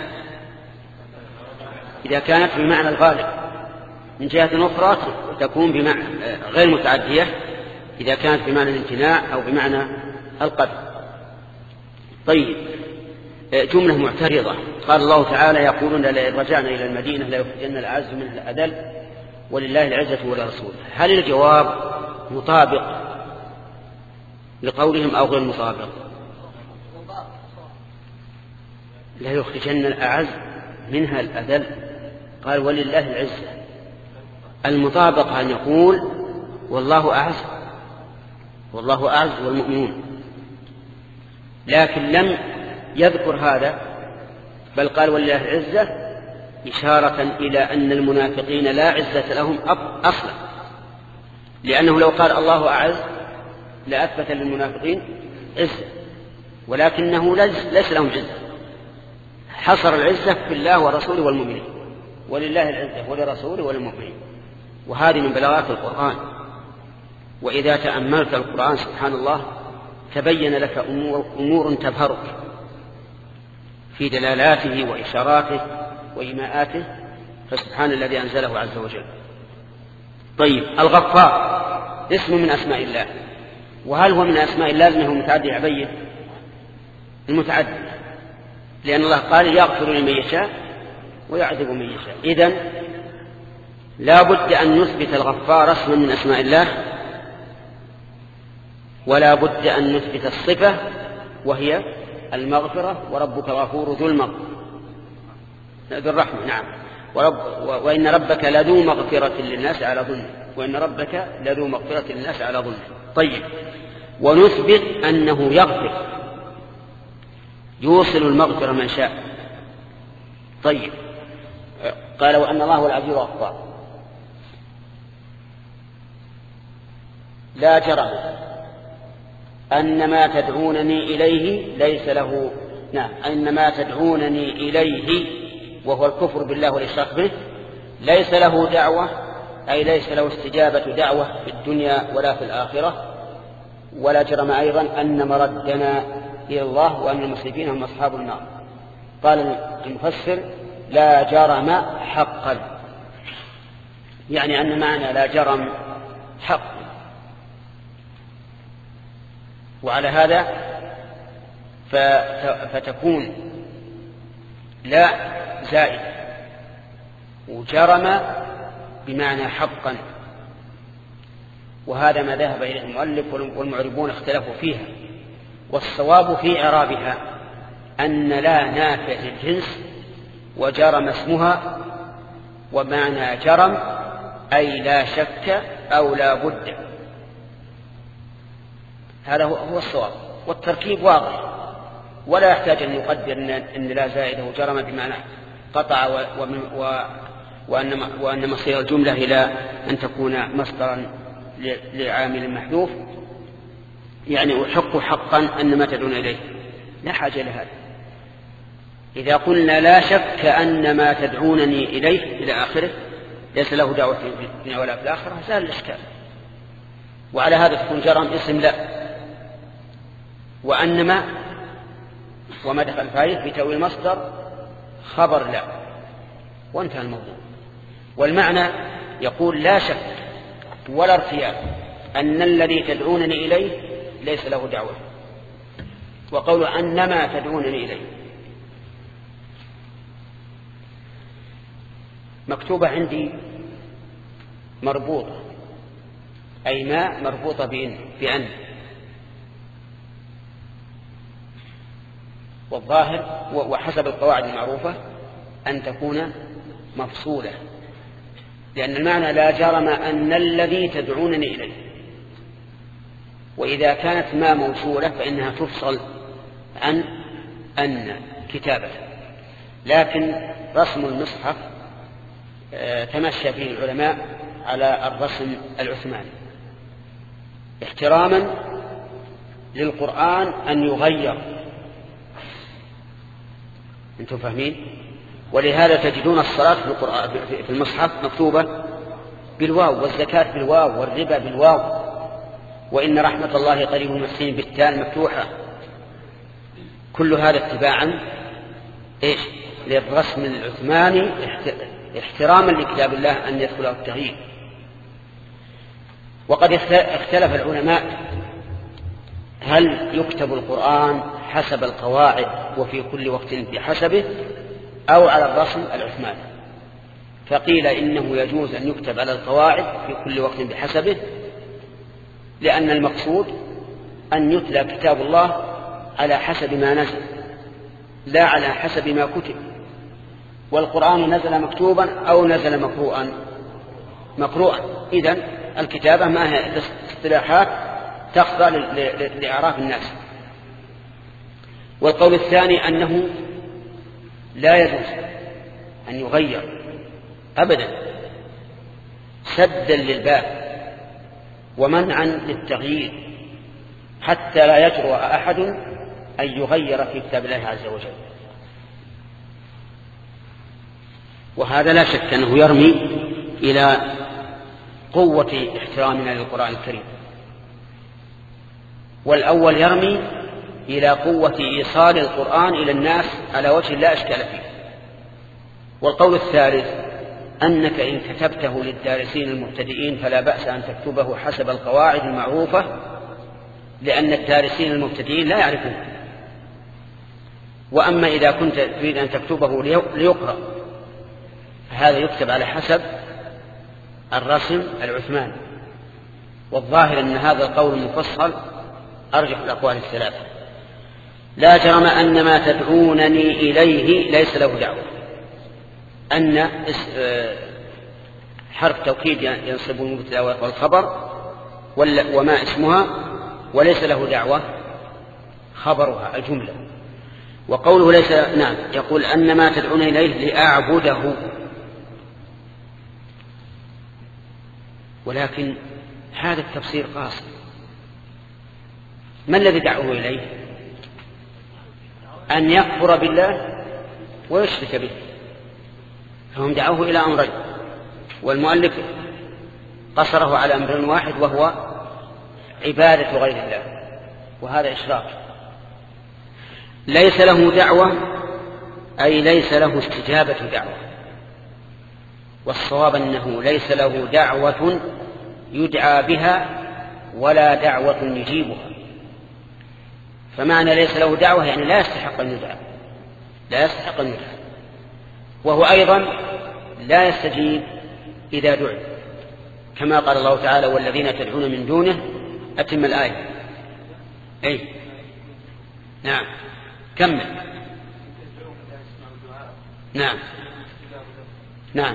إذا كانت بمعنى الغالب. من جهة أخرى تكون بمعنى غير متعدية إذا كانت بمعنى الامتناع أو بمعنى القدر. طيب، جملة معترضة. قال الله تعالى: يقولون لئن رجعنا إلى المدينة ليخرجن الأعز منها الأذل ولله العزة ولرسوله. هل الجواب مطابق لقولهم أو غير مطابق؟ لا يخرجن الأعز منها الأذل، قال ولله العزة. المطابق أن يقول والله أعز، والله أعز والمؤمنون، لكن لم يذكر هذا، بل قال ولله العزة إشارة إلى أن المنافقين لا عزة لهم أصلا، لأنه لو قال الله أعز لأثبت للمنافقين عزة، ولكنه ليس لهم عزة، حصر العزة في الله ورسوله والمؤمنين، ولله العزة ولرسوله وللمؤمنين. وهذه من بلاغات القرآن. وإذا تأملت القرآن سبحان الله تبين لك أمور, أمور تبهرك في دلالاته وإشاراته وإيماءاته، فسبحان الذي أنزله عز وجل. طيب، الغفار اسم من أسماء الله، وهل هو من أسماء الله لازم هو متعدي عبيه؟ المتعدي، لأن الله قال يغفر لمن يشاء ويعذب من يشاء. إذن لا بد أن نثبت الغفار اسما من أسماء الله ولا بد أن نثبت الصفة وهي المغفرة، وربك غفور ذو المغفرة ذو الرحمة. نعم. ورب وإن ربك لذو مغفرة للناس على ظلم وإن ربك لذو مغفرة للناس على ظلم. طيب. ونثبت أنه يغفر، يوصل المغفرة من شاء. طيب. قال وأن الله العزيز الغفار. لا جرم أن ما تدعونني إليه ليس له نعم أن ما تدعونني إليه وهو الكفر بالله والإشراك به ليس له دعوة، أي ليس له استجابة دعوة في الدنيا ولا في الآخرة. ولا جرم أيضا أن مردنا إلى الله وأن المسرفين هم أصحاب النار. قال المفسر لا جرم حقا، يعني أن معنى لا جرم حق. وعلى هذا فتكون لا زائد، وجرم بمعنى حقا، وهذا ما ذهب إليه المؤلف والمعربون اختلفوا فيها. والصواب في إعرابها أن لا نافع للجنس وجرم اسمها، ومعنى جرم أي لا شك أو لا بد. هذا هو الصواب، والتركيب واضح ولا يحتاج أن يقدر أن لا زائده جرم بمعنى قطع وأن وأن مصير الجملة إلى أن تكون مصدرا لعامل محذوف، يعني أحق حقا أن ما تدعون إليه، لا حاجة لهذا. إذا قلنا لا شك أن ما تدعونني إليه إلى آخره ليس له دعوة في الدنيا ولا في الآخرة زال الإشكال. وعلى هذا تكون جرم اسم لا، وأنما وما دخل فيه بتأويل مصدر خبر لا، وانتهى الموضوع. والمعنى يقول لا شك ولا ارتياب أن الذي تدعونني إليه ليس له دعوة. وقول أنما تدعونني إليه مكتوبة عندي مربوطة، أي ما مربوطة بإن بأن، والظاهر وحسب القواعد المعروفة أن تكون مفصولة، لأن المعنى لا جرم أن الذي تدعونني إليه. وإذا كانت ما موصولة فإنها تفصل عن أن كتابة. لكن رسم المصحف تمشى فيه العلماء على الرسم العثماني احتراما للقرآن أن يغير. أنتم فاهمين؟ ولهذا تجدون الصلاة في القرآن في المصحف مكتوبة بالواو، والزكاة بالواو، والربا بالواو، وإن رحمة الله قريب المحسنين بالتاء مفتوحة. كل هذا اتباعا إيش؟ للرسم العثماني احتراما لكتاب الله أن يدخله التغيير. وقد اختلف العلماء هل يكتب القرآن حسب القواعد وفي كل وقت بحسبه أو على الرسم العثماني. فقيل إنه يجوز أن يكتب على القواعد في كل وقت بحسبه، لأن المقصود أن يتلى كتاب الله على حسب ما نزل لا على حسب ما كتب. والقرآن نزل مكتوبا أو نزل مقروءا مقروءا إذن الكتابة ما هي اصطلاحات تخضع لإعراف الناس. والقول الثاني أنه لا يجوز أن يغير أبدا سدا للباب ومنعا للتغيير، حتى لا يجرؤ أحد أن يغير في كتاب الله عز وجل. وهذا لا شك أنه يرمي إلى قوة احترامنا للقرآن الكريم، والأول يرمي إلى قوة إيصال القرآن إلى الناس على وجه لا إشكال فيه. والقول الثالث أنك إن كتبته للدارسين المبتدئين فلا بأس أن تكتبه حسب القواعد المعروفة، لأن الدارسين المبتدئين لا يعرفون. وأما إذا كنت تريد أن تكتبه ليقرأ فهذا يكتب على حسب الرسم العثماني. والظاهر أن هذا القول المفصل أرجح الأقوال الثلاثة. لا جرم أن ما تدعونني إليه ليس له دعوة. أن حرف توكيد ينصب المبتدأ والخبر وما اسمها، وليس له دعوة خبرها الجملة. وقوله ليس، نعم، يقول أن ما تدعون إليه لأعبده، ولكن هذا التفسير قاصر. ما الذي دعوه إليه؟ أن يكفر بالله ويشرك به، فهم دعوه إلى أمرين، والمؤلف قصره على أمر واحد وهو عبادة غير الله، وهذا إشراك. ليس له دعوة أي ليس له استجابة دعوة، والصواب أنه ليس له دعوة يدعى بها ولا دعوة يجيبها. فمعنى ليس له دعوة يعني لا يستحق أن يدعى، لا يستحق أن يدعى، وهو أيضا لا يستجيب إذا دعي، كما قال الله تعالى والذين تدعون من دونه. أتم الآية. أي نعم، كمل. نعم نعم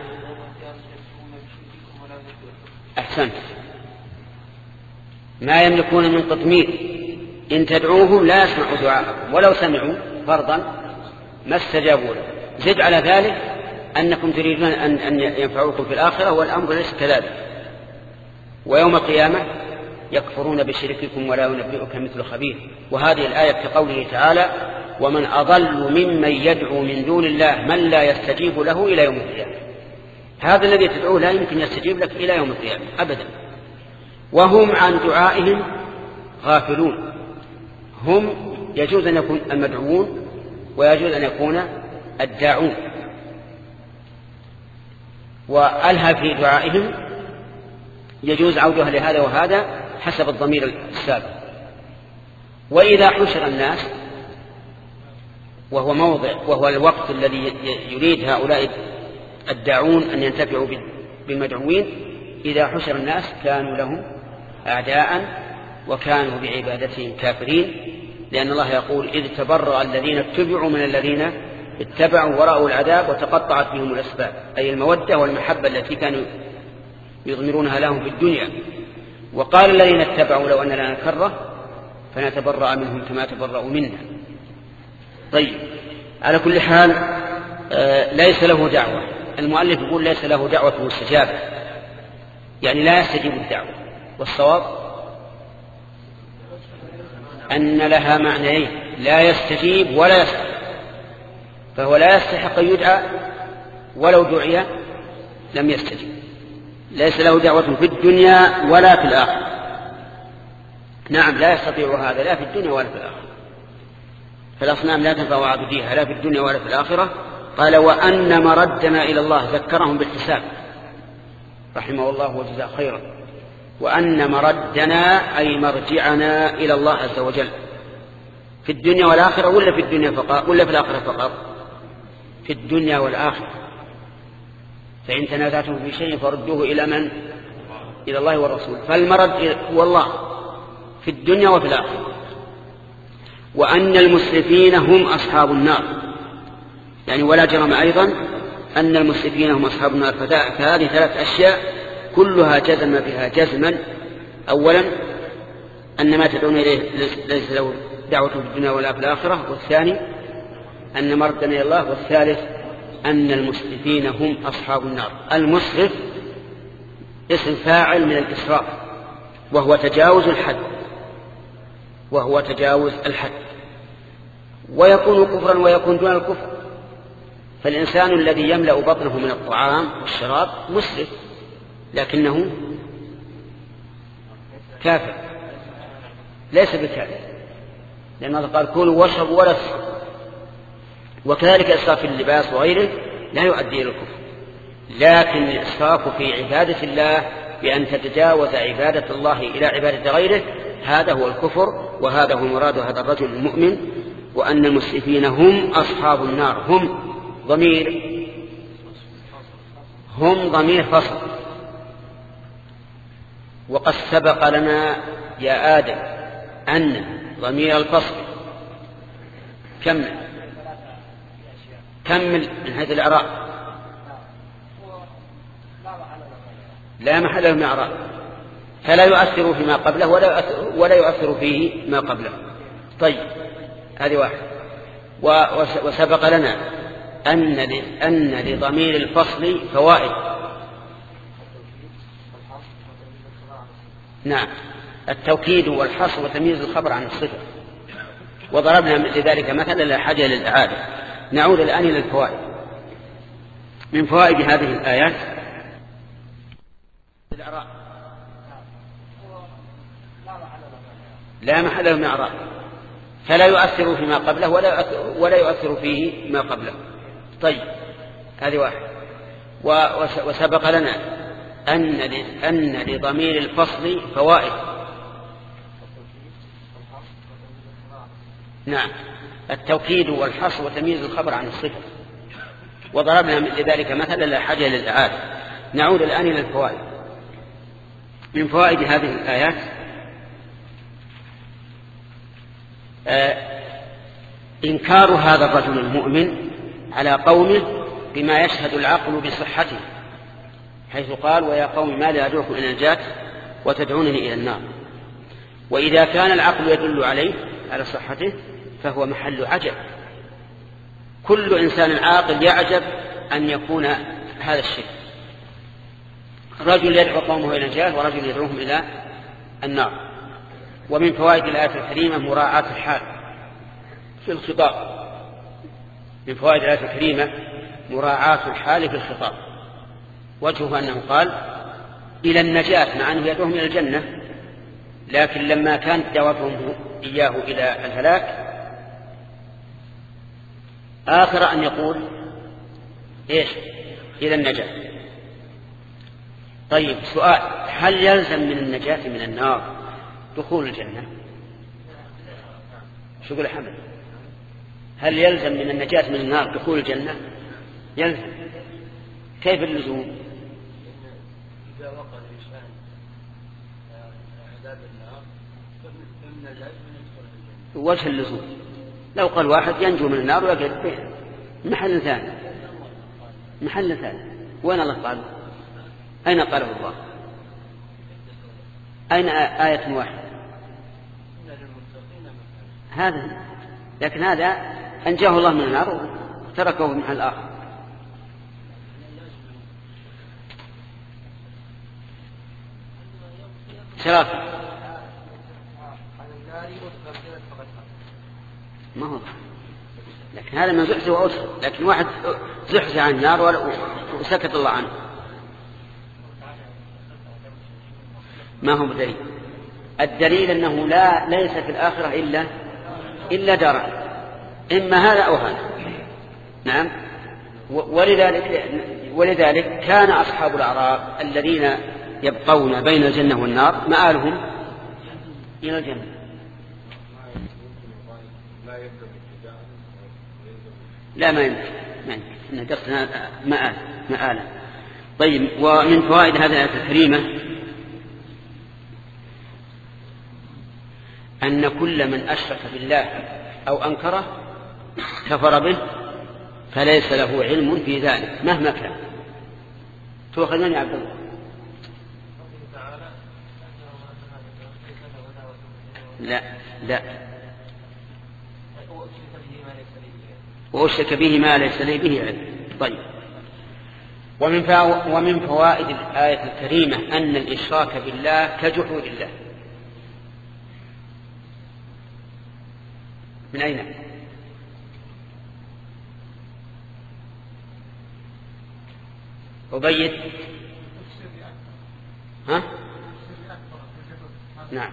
أحسنت. ما يملكون من قطمير إن تدعوهم لا يسمعوا دعاءكم ولو سمعوا فرضا ما استجابوا له. زد على ذلك أنكم تريدون أن ينفعوكم في الآخرة، والأمر ليس كذلك. ويوم القيامة يكفرون بشرككم ولا ينبئك مثل خبير. وهذه الآية كقوله تعالى ومن أضل ممن يدعو من دون الله من لا يستجيب له إلى يوم القيامة. هذا الذي تدعوه لا يمكن يستجيب لك إلى يوم القيامة أبدا. وهم عن دعائهم غافلون. هم يجوز أن يكون المدعوون ويجوز أن يكون الداعون. وألها في دعائهم يجوز عودها لهذا وهذا حسب الضمير السابق. وإذا حشر الناس، وهو موضع وهو الوقت الذي يريد هؤلاء الداعون أن ينتفعوا بالمدعوين، إذا حشر الناس كانوا لهم أعداء وكانوا بعبادتهم كافرين، لأن الله يقول إذ تبرأ الذين اتبعوا من الذين اتبعوا ورأوا العذاب وتقطعت بهم الأسباب، أي المودة والمحبة التي كانوا يضمرونها لهم في الدنيا. وقال الذين اتبعوا لو أن لنا كرة فنتبرأ منهم كما تبرأوا منا. طيب، على كل حال آه ليس له دعوة. المؤلف يقول ليس له دعوة مستجابة، يعني لا يستجيب الدعوة. والصواب أن لها معنيين، لا يستجيب ولا يستجيب، فهو لا يستحق أن يدعى ولو دعي لم يستجيب. ليس له دعوة في الدنيا ولا في الآخرة. نعم، لا يستطيع هذا لا في الدنيا ولا في الآخرة، فالأصنام لا تنفع عبوديها لا في الدنيا ولا في الآخرة. قال وأن مردنا إلى الله، ذكرهم بالحساب رحمه الله وجزاه خيرا. وأن مردنا أي مرجعنا إلى الله عز وجل في الدنيا والآخرة، ولا في الدنيا فقط ولا في الآخرة فقط؟ في الدنيا والآخرة. فإن تنازعتم في شيء فردوه إلى من؟ إلى الله والرسول. فالمرد هو الله في الدنيا وفي الآخرة. وأن المسرفين هم أصحاب النار، يعني ولا جرم أيضا أن المسرفين هم أصحاب النار. فهذه ثلاث أشياء كلها جزم بها جزما. أولا أن ما تدعون إليه ليس له دعوة في الدنيا ولا في الآخرة. والثاني أن مردنا إلى الله. والثالث أن المسرفين هم أصحاب النار. المسرف اسم فاعل من الإسراف، وهو تجاوز الحد، وهو تجاوز الحد، ويكون كفرا ويكون دون الكفر. فالإنسان الذي يملأ بطنه من الطعام والشراب مسرف، لكنه كافر ليس بكافر، لأن الله قال كلوا واشربوا ولا تسرفوا. وكذلك إسراف في اللباس وغيره لا يؤدي إلى الكفر، لكن الإسراف في عبادة الله بأن تتجاوز عبادة الله إلى عبادة غيره هذا هو الكفر، وهذا هو مراد هذا الرجل المؤمن. وأن المسرفين هم أصحاب النار. هم ضمير هم ضمير فصل. وقد سبق لنا يا آدم أن ضمير الفصل كمل كمل من حيث الإعراب لا محل له من إعراب فلا يؤثر فيما قبله ولا يؤثر, ولا يؤثر فيه ما قبله. طيب هذه واحد. وسبق لنا أن أن لضمير الفصل فوائد. نعم التوكيد والحصر وتمييز الخبر عن الصفة، وضربنا لذلك مثلا لا حاجة للإعادة. نعود الآن إلى الفوائد. من فوائد هذه الآيات لا محل له من إعراب فلا يؤثر فيما قبله ولا يؤثر, ولا يؤثر فيه ما قبله. طيب هذه واحد. وسبق لنا أن أن لضمير الفصل فوائد. نعم التوكيد والحصر وتمييز الخبر عن الصفة، وضربنا لذلك مثلا لا حاجة للإعادة. نعود الآن إلى الفوائد. من فوائد هذه الآيات آه إنكار هذا الرجل المؤمن على قومه بما يشهد العقل بصحته، حيث قال ويا قوم ما لا أدعوكم إلى النجاة وتدعونني إلى النار. وإذا كان العقل يدل عليه على صحته فهو محل عجب. كل إنسان عاقل يعجب أن يكون هذا الشيء، رجل يدعو قومه إلى النجاة ورجل يدعوهم إلى النار. ومن فوائد الآية الكريمة مراعاة الحال في الخطاب. من فوائد الآية الكريمة مراعاة الحال في الخطاب. وجهه أنه قال إلى النجاة مع أنه يدعوهم إلى الجنة، لكن لما كانت دعوتهم إياه إلى الهلاك آخر أن يقول إيش إلى النجاة. طيب سؤال، هل يلزم من النجاة من النار دخول الجنة؟ شو يقول حمد؟ هل يلزم من النجاة من النار دخول الجنة؟ يلزم. كيف اللزوم؟ إذا وقع الإنسان عذاب النار فالنجاة من يدخل الجنة. وجه اللزوم لو قال واحد ينجو من النار ويقعد محل ثاني محل ثاني وين الله قال؟ أين قاله الله؟ أين آية واحدة؟ هذا لكن هذا أنجاه الله من النار وتركه في محل آخر. ثلاثة ما هو، لكن هذا من زحزح وأدخل، لكن واحد زحزح عن النار وسكت الله عنه ما هو بدليل. الدليل أنه لا ليس في الآخرة إلا إلا دار، إما هذا أو هذا. نعم. ولذلك ولذلك كان أصحاب الأعراف الذين يبقون بين الجنة والنار مآلهم إلى الجنة. لا ما يمكن ما يمكن إن قصنا مآل مآلا. طيب ومن فوائد هذه الآية الكريمة أن كل من أشرك بالله أو أنكره كفر به فليس له علم في ذلك مهما كان. تؤخذ من يا عبد الله؟ لا لا وأشرك به ما ليس لي به علم. طيب ومن ومن فوائد الآية الكريمة أن الإشراك بالله كجحود الله. من أين؟ أبيت ها؟ نعم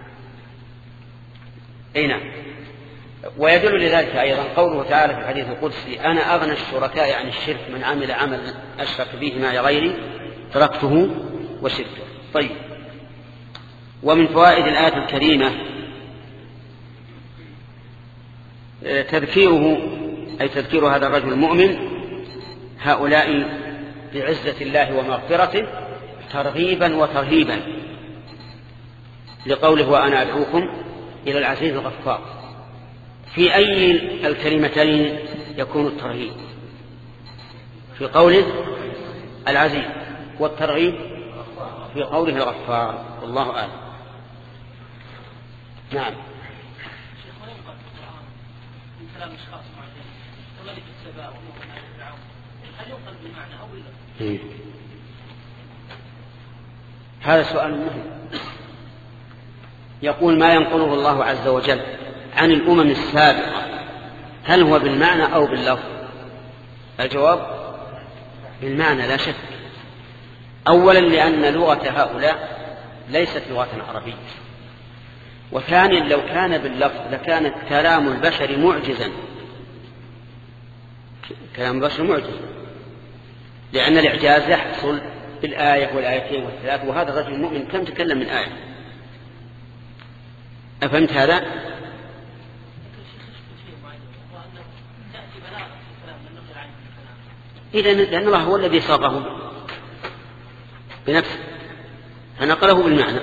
أي نعم. ويدل لذلك أيضا قوله تعالى في الحديث القدسي أنا أغنى الشركاء عن الشرك من عمل عمل أشرك به معي غيري تركته وشركه. طيب ومن فوائد الآية الكريمة تذكيره أي تذكير هذا الرجل المؤمن هؤلاء بعزة الله ومغفرته ترغيبا وترهيبا، لقوله وأنا أدعوكم إلى العزيز الغفار. في أي الكلمتين يكون الترغيب؟ في قوله العزيز، والترغيب في قوله الغفار، والله أعلم. نعم. هذا سؤال مهم. يقول ما ينقله الله عز وجل عن الأمم السابقة هل هو بالمعنى أو باللفظ؟ الجواب بالمعنى لا شك. أولا لأن لغة هؤلاء ليست لغة عربية، وثانيا لو كان باللفظ لكان كلام البشر معجزا، كلام البشر معجز، لأن الإعجاز يحصل بالآية والآيتين والثلاث، وهذا الرجل المؤمن كم تكلم من آية. أفهمت هذا؟ إذن لأن الله هو الذي صاغه بنفسه فنقله بالمعنى.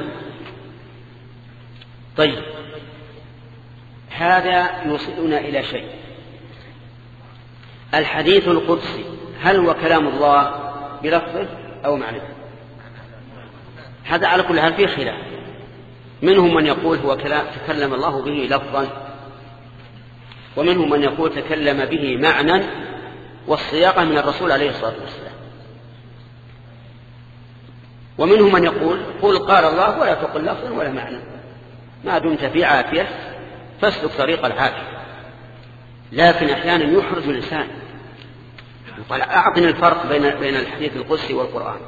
طيب، هذا يوصلنا إلى شيء. الحديث القدسي هل هو كلام الله بلفظه أو معنى؟ هذا على كل حال فيه خلاف. منهم من يقول هو كلام تكلم الله به لفظا، ومنهم من يقول تكلم به معنى، والصياغة من الرسول عليه الصلاة والسلام. ومنهم من يقول قل قال الله ولا تقل لفظا ولا معنى، ما دمت في عافية فاسلك طريق العافية. لكن أحيانا يحرج الإنسان يقول أعطني الفرق بين بين الحديث القدسي والقرآن.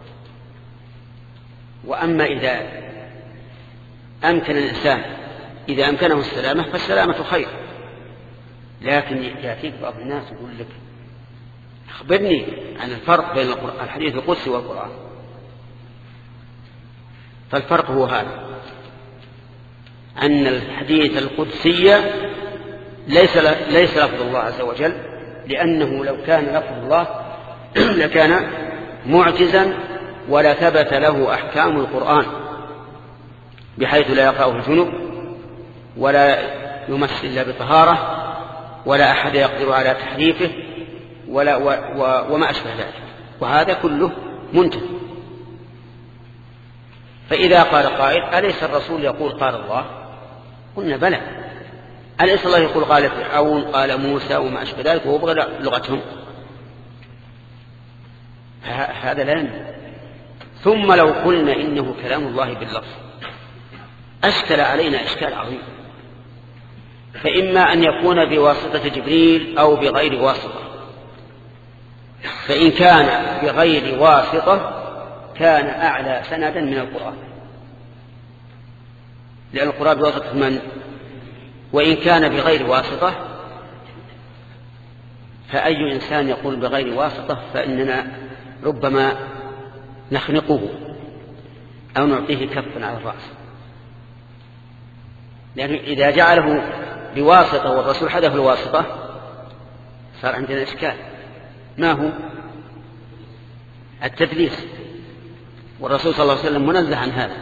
وأما إذا أمكن الإنسان إذا أمكنه السلامة فالسلامة خير. لكن يأتيك بعض الناس يقول لك أخبرني عن الفرق بين الحديث القدسي والقرآن. فالفرق هو هذا، أن الحديث القدسي ليس ليس لفظ الله عز وجل، لأنه لو كان لفظ الله لكان معجزا ولا ثبت له أحكام القرآن، بحيث لا يقرأه الجنب ولا يمس إلا بطهارة ولا أحد يقدر على تحريفه ولا و و وما أشبه ذلك، وهذا كله منتهي. فإذا قال قائل أليس الرسول يقول قال الله؟ قلنا بلى. أليس الله يقول قال فرعون قال موسى وما أشبه ذلك وهو بغير لغتهم؟ هذا لا يمنع. ثم لو قلنا إنه كلام الله باللفظ أشكل علينا إشكال عظيم، فإما أن يكون بواسطة جبريل أو بغير واسطة. فإن كان بغير واسطة كان أعلى سندا من القرآن، لأن القرآن بواسطة من؟ وإن كان بغير واسطة فأي إنسان يقول بغير واسطة فإننا ربما نخنقه أو نعطيه كفا على الرأس، لأنه إذا جعله بواسطة والرسول حذف الواسطة صار عندنا إشكال. ما هو؟ التدليس، والرسول صلى الله عليه وسلم منزه عن هذا.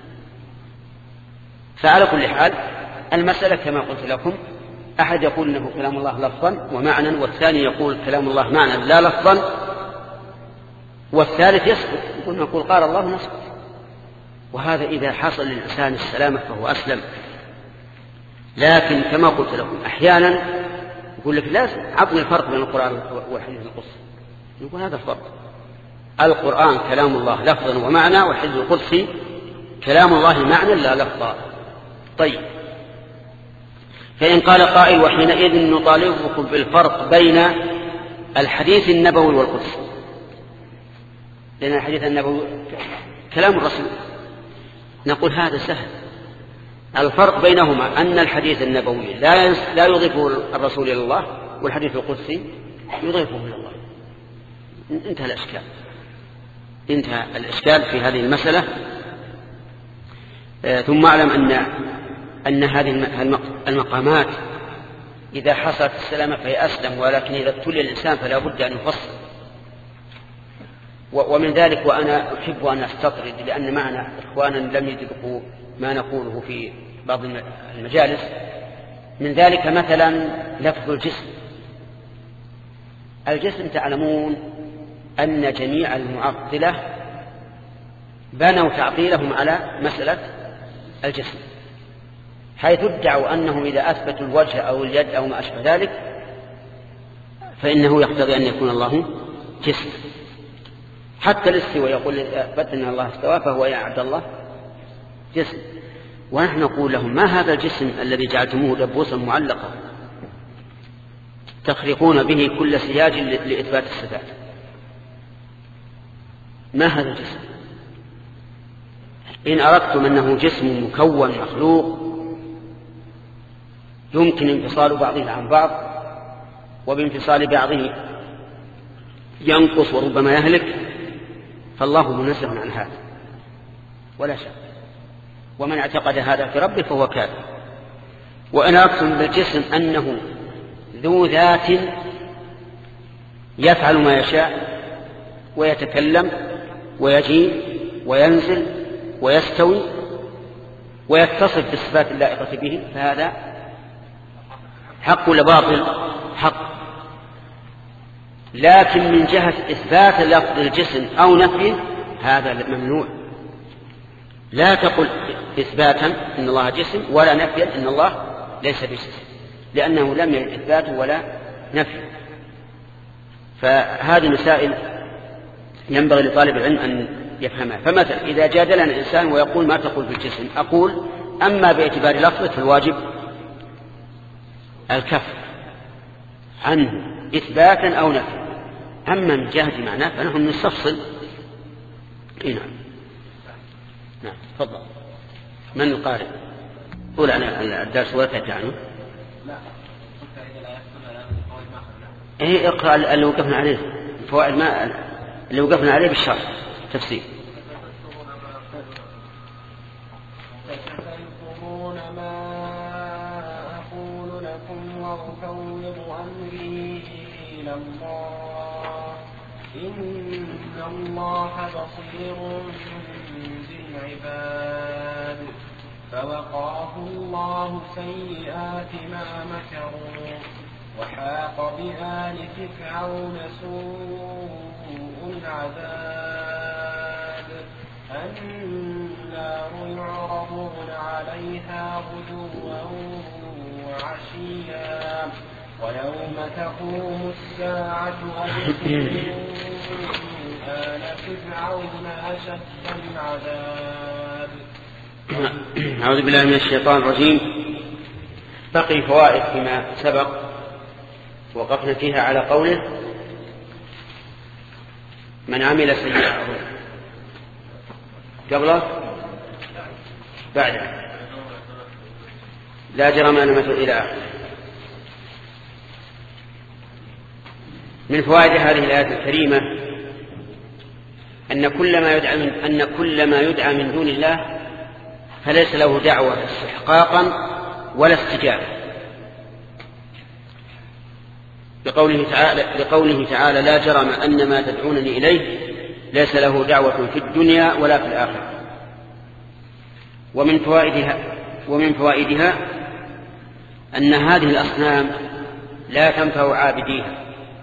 فعلى كل حال المسألة كما قلت لكم، أحد يقول إنه كلام الله لفظا ومعنى، والثاني يقول كلام الله معنى لا لفظا، والثالث يسكت يقول نقول قال الله نسكت. وهذا إذا حصل للإنسان السلامة فهو أسلم. لكن كما قلت لكم أحيانا يقول لك لازم عطني الفرق بين القرآن والحديث القدسي. يقول هذا الفرق، القرآن كلام الله لفظا ومعنى، والحديث القدسي كلام الله معنى لا لفظا. طيب، فإن قال قائل وحينئذ نطالبكم بالفرق بين الحديث النبوي والقدسي، لأن الحديث النبوي كلام الرسول، نقول هذا سهل. الفرق بينهما أن الحديث النبوي لا لا يضيفه الرسول إلى الله، والحديث القدسي يضيفه إلى الله. انتهى الإشكال، انتهى الإشكال في هذه المسألة. ثم أعلم أن أن هذه المقامات إذا حصلت السلامة فهي أسلم، ولكن إذا ابتلي الإنسان فلا بد أن يفصل. ومن ذلك وأنا أحب أن أستطرد، لأن معنا إخوانا لم يدركوا ما نقوله في بعض المجالس. من ذلك مثلا لفظ الجسم. الجسم تعلمون أن جميع المعطلة بنوا تعطيلهم على مسألة الجسم، حيث ادعوا أنهم إذا أثبتوا الوجه أو اليد أو ما أشبه ذلك فإنه يقتضي أن يكون الله جسم. حتى الاستواء يقول أثبت أن الله استوى فهو يا عبد الله جسم. ونحن نقول لهم ما هذا الجسم الذي جعلتموه دبوسا معلقا تخرقون به كل سياج لإثبات الصفات؟ ما هذا الجسم؟ إن أردتم أنه جسم مكون مخلوق يمكن انفصال بعضه عن بعض، وبانفصال بعضه ينقص وربما يهلك، فالله منزه عن هذا ولا شك. ومن اعتقد هذا في ربه فهو كافر. وإن أردتم بالجسم أنه ذو ذات يفعل ما يشاء ويتكلم ويجيء وينزل ويستوي ويتصف بالصفات اللائقة به، فهذا حق ولا باطل؟ حق. لكن من جهة إثبات لفظ الجسم أو نفيه هذا ممنوع. لا تقل إثباتا إن الله جسم ولا نفيا إن الله ليس بجسم، لأنه لم يرد إثبات ولا نفي. فهذه مسائل ينبغي لطالب العلم أن يفهمها. فمثلا إذا جادلنا الإنسان ويقول ما تقول بالجسم، أقول أما باعتبار لفظه فالواجب الكف عنه إثباتا أو نفيا، أما من جهة معناه فنحن نستفصل. نعم نعم تفضل. من القارئ؟ قول عن الدرس ولا تدعنه. ايه اقرأ اللي وقفنا عليه فوائد ما اللي وقفنا عليه بالشرح تفسير. تستنكرون ما أقول لكم وأفوض أمري إلى الله إن الله بصير بالعباد. فوقاه الله سيئات ما مكروا وحاق بآل فرعون سوء العذاب. النار يعرضون عليها غدوا وعشيا ويوم تقوم الساعة أدخلوا آل فرعون أشد العذاب. أعوذ بالله من الشيطان الرجيم. بقي فوائد فيما سبق وقفنا فيها على قوله من عمل سيئة قبله بعده لا جرم أن مثل إلى آخر. من فوائد هذه الآية الكريمة أن كل ما يدعى من أن كل ما يدعى من دون الله فليس له دعوة استحقاقا ولا استجابة، لقوله تعالى, لقوله تعالى لا جرم أن ما تدعونني إليه ليس له دعوة في الدنيا ولا في الآخرة. ومن فوائدها, ومن فوائدها أن هذه الأصنام لا تنفع عابديها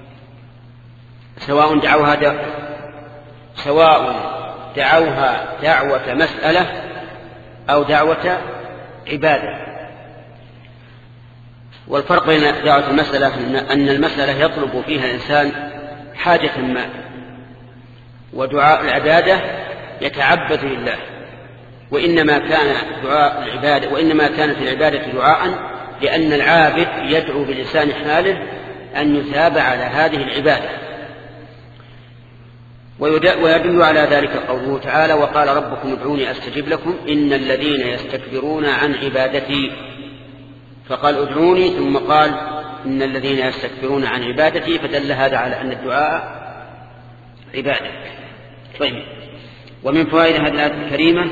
سواء دعوها دعوة سواء دعوها دعوة مسألة أو دعوة عبادة. والفرق بين دعوة المسألة أن المسألة يطلب فيها الإنسان حاجة ما، ودعاء العبادة يتعبد لله. وإنما كان دعاء العبادة وإنما كانت العبادة دعاء لأن العابد يدعو بلسان حاله أن يثاب على هذه العبادة. ويدل على ذلك قوله تعالى وقال ربكم ادعوني أستجب لكم إن الذين يستكبرون عن عبادتي. فقال ادعوني ثم قال إن الذين يستكبرون عن عبادتي، فدل هذا على أن الدعاء عبادة. طيب. ومن فوائد هذه الآية الكريمة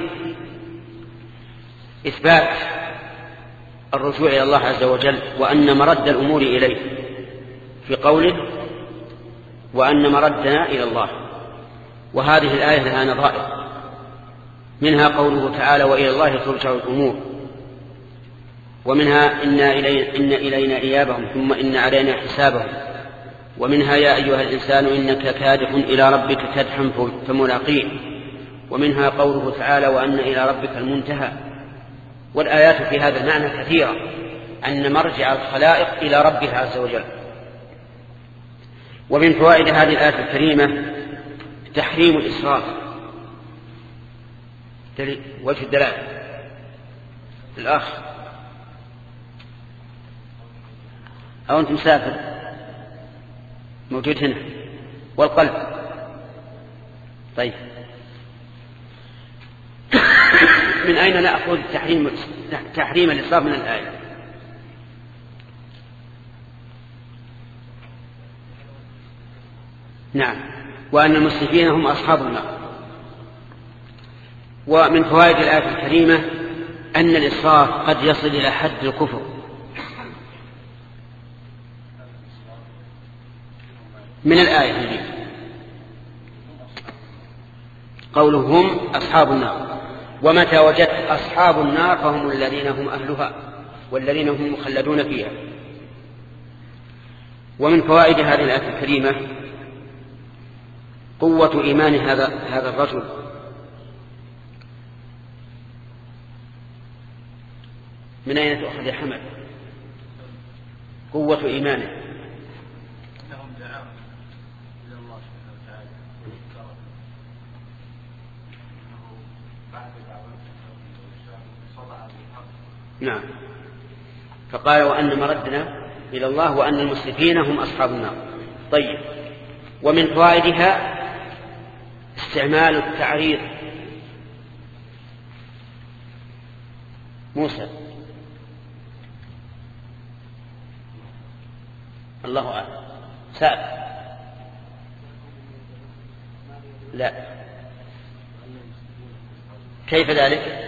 إثبات الرجوع إلى الله عز وجل وأن مرد الأمور إليه في قوله وأن مردنا إلى الله. وهذه الآية لها نظائر، منها قوله تعالى وإلى الله ترجع الأمور، ومنها إن إلينا, إن إلينا إيابهم ثم إن علينا حسابهم. ومنها يا أيها الإنسان إنك كادح إلى ربك كدحا فملاقيه. ومنها قوله تعالى وأن إلى ربك المنتهى. والآيات في هذا المعنى كثيرة، أن مرجع الخلائق إلى ربها عز وجل. ومن فوائد هذه الآية الكريمة تحريم الإسراف. وجه الدلالة الأخ أو أنت مسافر موجود هنا والقلب. طيب من أين نأخذ تحريم تحريم الإسراف من الآية؟ نعم، وأن المسرفين هم أصحاب النار. ومن فوائد الآية الكريمة أن الإسراف قد يصل إلى حد الكفر. من الآية هذه قولهم أصحاب النار، ومتى وجدت أصحاب النار فهم الذين هم أهلها والذين هم مخلدون فيها. ومن فوائد هذه الآية الكريمة قوة إيمان هذا هذا الرجل. من أين تؤخذ يا حمد قوة إيمانه؟ نعم، فقال وأن مردنا إلى الله وأن المسرفين هم أصحاب النار. طيب، ومن فوائدها استعمال التعريض. موسى الله أعلم سأل. لا، كيف ذلك؟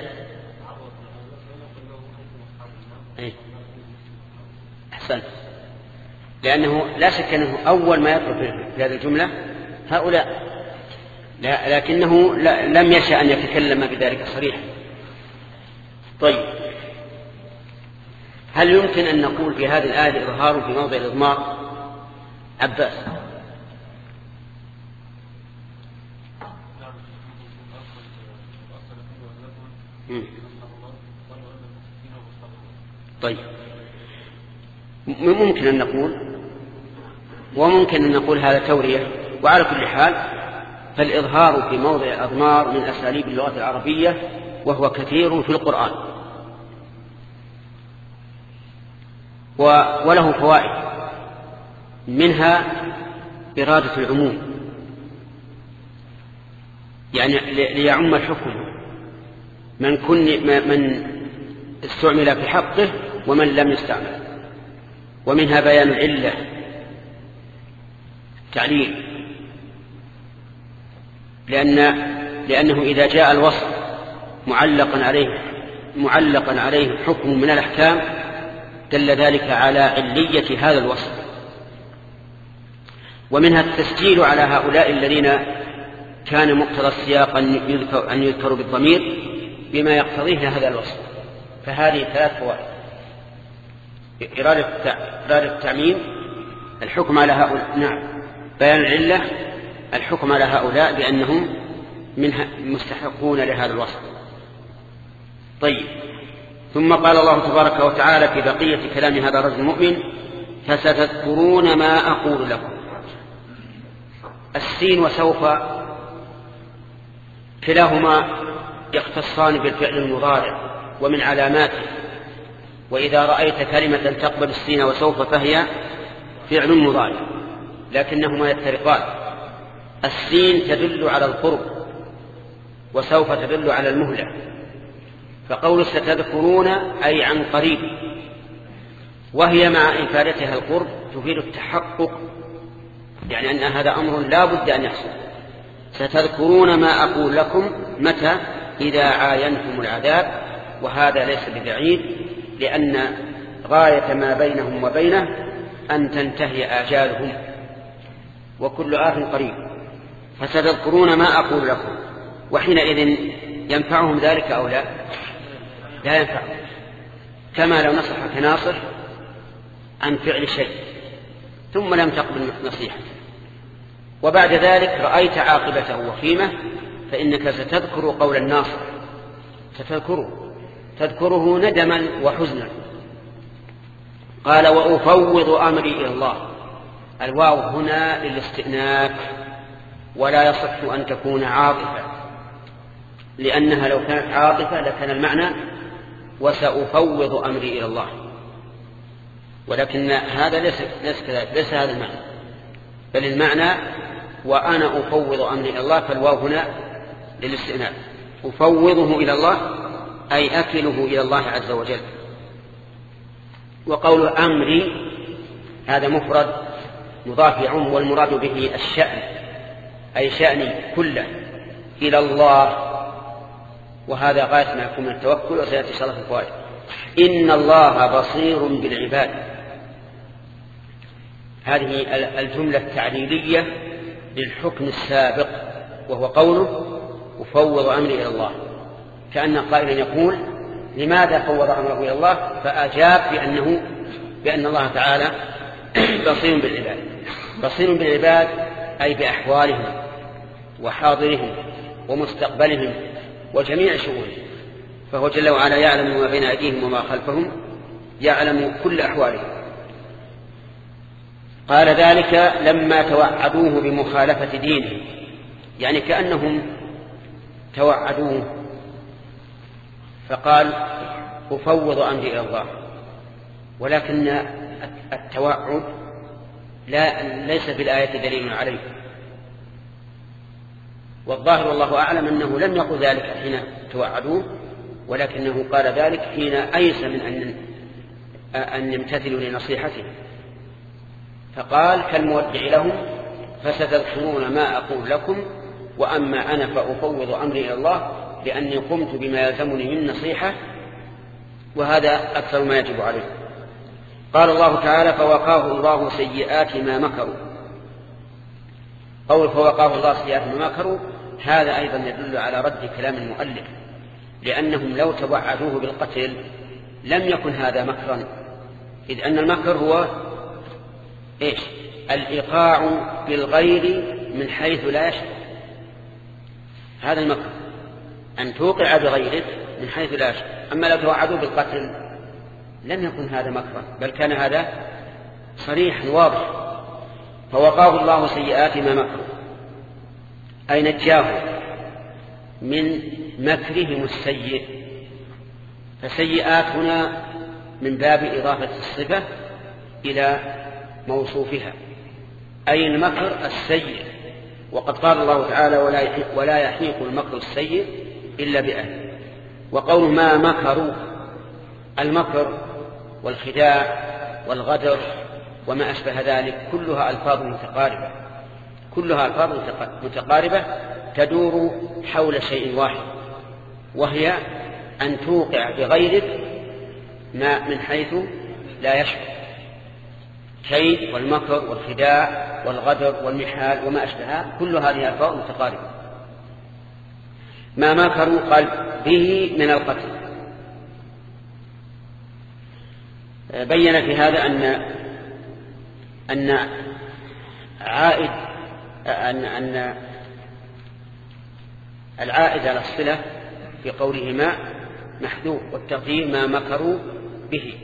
أي أحسنت، لأنه لا شك أنه أول ما يطلب في هذه الجملة هؤلاء، لا لكنه لا لم يشأ أن يتكلم بذلك صريحا. طيب، هل يمكن أن نقول في هذه الآية إظهار في موضع الإضمار؟ عباس. طيب، ممكن أن نقول وممكن أن نقول هذا تورية. وعلى كل حال فالإظهار في موضع الأضمار من أساليب اللغة العربية وهو كثير في القرآن، وله فوائد، منها إرادة العموم، يعني ليعم الحكم من كن من استعمل في حقه ومن لم يستعمل. ومنها بيان العلة، تعليل، لأن لأنه إذا جاء الوصف معلقا عليه معلقا عليه حكم من الأحكام دل ذلك على علية هذا الوصف. ومنها التسجيل على هؤلاء الذين كان مقتضى السياق أن يذكروا بالضمير بما يقتضيه هذا الوصف. فهذه ثلاث فوائد: إرادة التعميم، الحكم على هؤلاء، نعم، بيان العلة، الحكم على هؤلاء بأنهم من مستحقون لهذا الوصف. طيب، ثم قال الله تبارك وتعالى في بقية كلام هذا الرجل المؤمن: فستذكرون ما أقول لكم. السين وسوف كلاهما يختصان بالفعل المضارع ومن علاماته، وإذا رأيت كلمة تقبل السين وسوف فهي فعل مضارع، لكنهما يفترقان. السين تدل على القرب وسوف تدل على المهلة، فقول ستذكرون أي عن قريب، وهي مع إفادتها القرب تفيد التحقق، يعني أن هذا أمر لا بد أن يحصل. ستذكرون ما أقول لكم متى؟ إذا عاينتم العذاب، وهذا ليس ببعيد، لأن غاية ما بينهم وبينه أن تنتهي آجالهم، وكل آت قريب. فستذكرون ما أقول لكم، وحينئذ ينفعهم ذلك أو لا؟ لا ينفعهم. كما لو نصحك ناصح عن فعل شيء ثم لم تقبل نصيحته وبعد ذلك رأيت عاقبته وخيمة، فإنك ستذكر قول الناصح، ستذكره تذكره ندما وحزنا. قال وأفوض أمري إلى الله. الواو هنا للاستئناف ولا يصح أن تكون عاطفة، لأنها لو كانت عاطفة لكان المعنى وسأفوض أمري إلى الله، ولكن هذا ليس ليس كذلك، ليس هذا المعنى، بل المعنى وأنا أفوض أمري إلى الله، فالواو هنا للاستئناف. أفوضه إلى الله أي أكله إلى الله عز وجل. وقول أمري هذا مفرد مضاف يعم، والمراد به الشأن أي شأني كله إلى الله، وهذا غاية ما يكون من التوكل، وسيأتي إن شاء الله في الفوائد. إن الله بصير بالعباد، هذه الجملة التعليلية للحكم السابق، وهو قوله أفوض أمري إلى الله، كأن قائلا يقول لماذا فوض أمره إلى الله؟ فأجاب بأنه بأن الله تعالى بصير بالعباد. بصير بالعباد أي بأحوالهم وحاضرهم ومستقبلهم وجميع شؤونهم، فهو جل وعلا يعلم ما بين أيديهم وما خلفهم، يعلم كل أحوالهم. قال ذلك لما توعدوه بمخالفة دينه، يعني كأنهم توعدوه فقال أفوض أمري إلى الله، ولكن التوعد لا ليس في الآية دليل عليه، والظاهر والله أعلم أنه لم يقل ذلك حين توعدوه، ولكنه قال ذلك حين أيس من أن أن يمتثلوا لنصيحته، فقال كالمودع لهم فستذكرون ما أقول لكم، وأما أنا فأفوض أمري إلى الله لأني قمت بما يلزمني من نصيحة، وهذا أكثر ما يجب عليه. قال الله تعالى فوقاه الله سيئات ما مكروا. قول فوقاه الله سيئات ما مكروا هذا أيضا يدل على رد كلام المؤلف، لأنهم لو توعدوه بالقتل لم يكن هذا مكرا، إذ أن المكر هو إيش؟ الإيقاع بالغير من حيث لا يشعر، هذا المكر أن توقع بغيرك من حيث لا يشعر. أما لو توعدوه بالقتل لم يكن هذا مكرا، بل كان هذا صريحا واضح. فوقاه الله سيئات ما مكروا أي نجاه من مكرهم السيء. فسيئات هنا من باب إضافة الصفة إلى موصوفها، أي المكر السيء. وقد قال الله تعالى ولا يحيق المكر السيء إلا بأهله. وقول ما مكروا، المكر والخداع والغدر وما أشبه ذلك كلها ألفاظ متقاربة، كلها ألفاظ متقاربة تدور حول شيء واحد، وهي أن توقع بغيرك ما من حيث لا يشعر. كيد والمكر والخداع والغدر والمحال وما أشبهها كل هذه ألفاظ متقاربة. ما مكروا قال به من القتل. بين في هذا أن أن عائد أن أن العائد على الصلة في قوله ما محذوف، والتقدير ما مكروا به.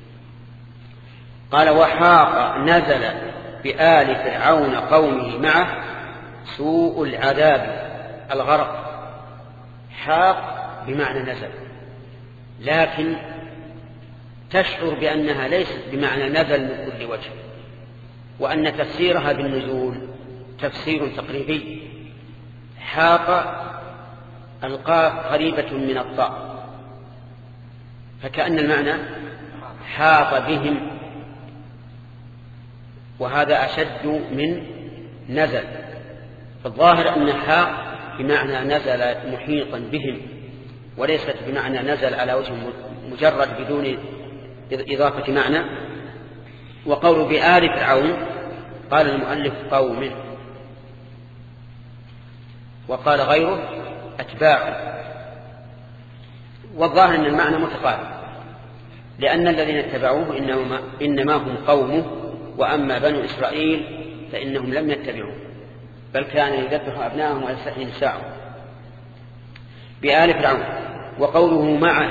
قال وحاق نزل بآل فرعون قومه معه سوء العذاب الغرق. حاق بمعنى نزل، لكن تشعر بأنها ليست بمعنى نزل من كل وجه، وأن تفسيرها بالنزول تفسير تقريبي. حاق القاف قريبة من الطاء، فكأن المعنى حاط بهم، وهذا أشد من نزل. فالظاهر أن حاق بمعنى نزل محيطا بهم، وليست بمعنى نزل على وجه مجرد بدون إضافة معنى. وقول بآل فرعون قال المؤلف قوم، وقال غيره أتباع، والظاهر أن المعنى متقارب. لأن الذين اتبعوه إنما, إنما هم قومه، وأما بنو إسرائيل فإنهم لم يتبعوه، بل كان يذبح أبناءهم ويستحيي نساءهم. بآل فرعون. وقوله معه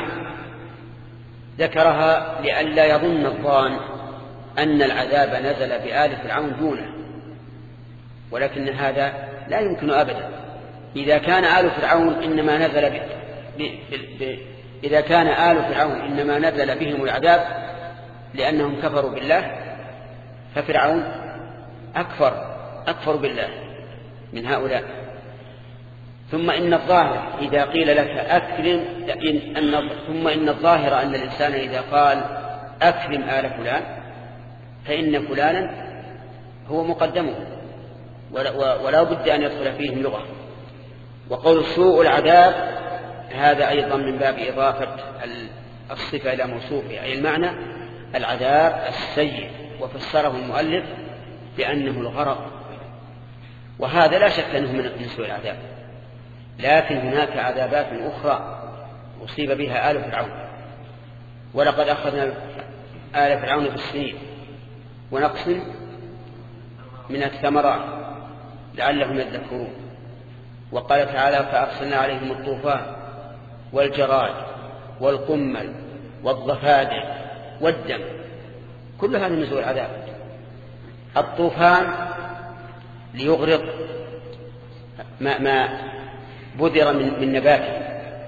ذكرها لئلا يظن الظان أن العذاب نزل بآل فرعون دونه، ولكن هذا لا يمكن أبدا. إذا كان آل فرعون إنما نزل ب... ب... ب... إذا كان آل فرعون إنما نزل بهم العذاب لأنهم كفروا بالله، ففرعون أكفر أكفر بالله من هؤلاء. ثم إن الظاهر إذا قيل لك أكرم إن ثم إن الظاهر أن الإنسان إذا قال أكرم آل فلان فإن فلانا هو مقدمه ولا بد أن يدخل فيهم لغة. وقول سوء العذاب هذا أيضا من باب إضافة الصفة إلى موصوفه، أي المعنى العذاب السيء، وفسره المؤلف بأنه الغرق، وهذا لا شك أنه من سوء العذاب. لكن هناك عذابات أخرى أصيب بها آل فرعون، ولقد أخذنا آل فرعون بالسنين ونقص من الثمرات لعلهم يذكرون. وقال تعالى فأرسلنا عليهم الطوفان والجراد والقمل والضفادع والدم، كل هذا من سوء العذاب. الطوفان ليغرق ما, ما بذر من, من نباته،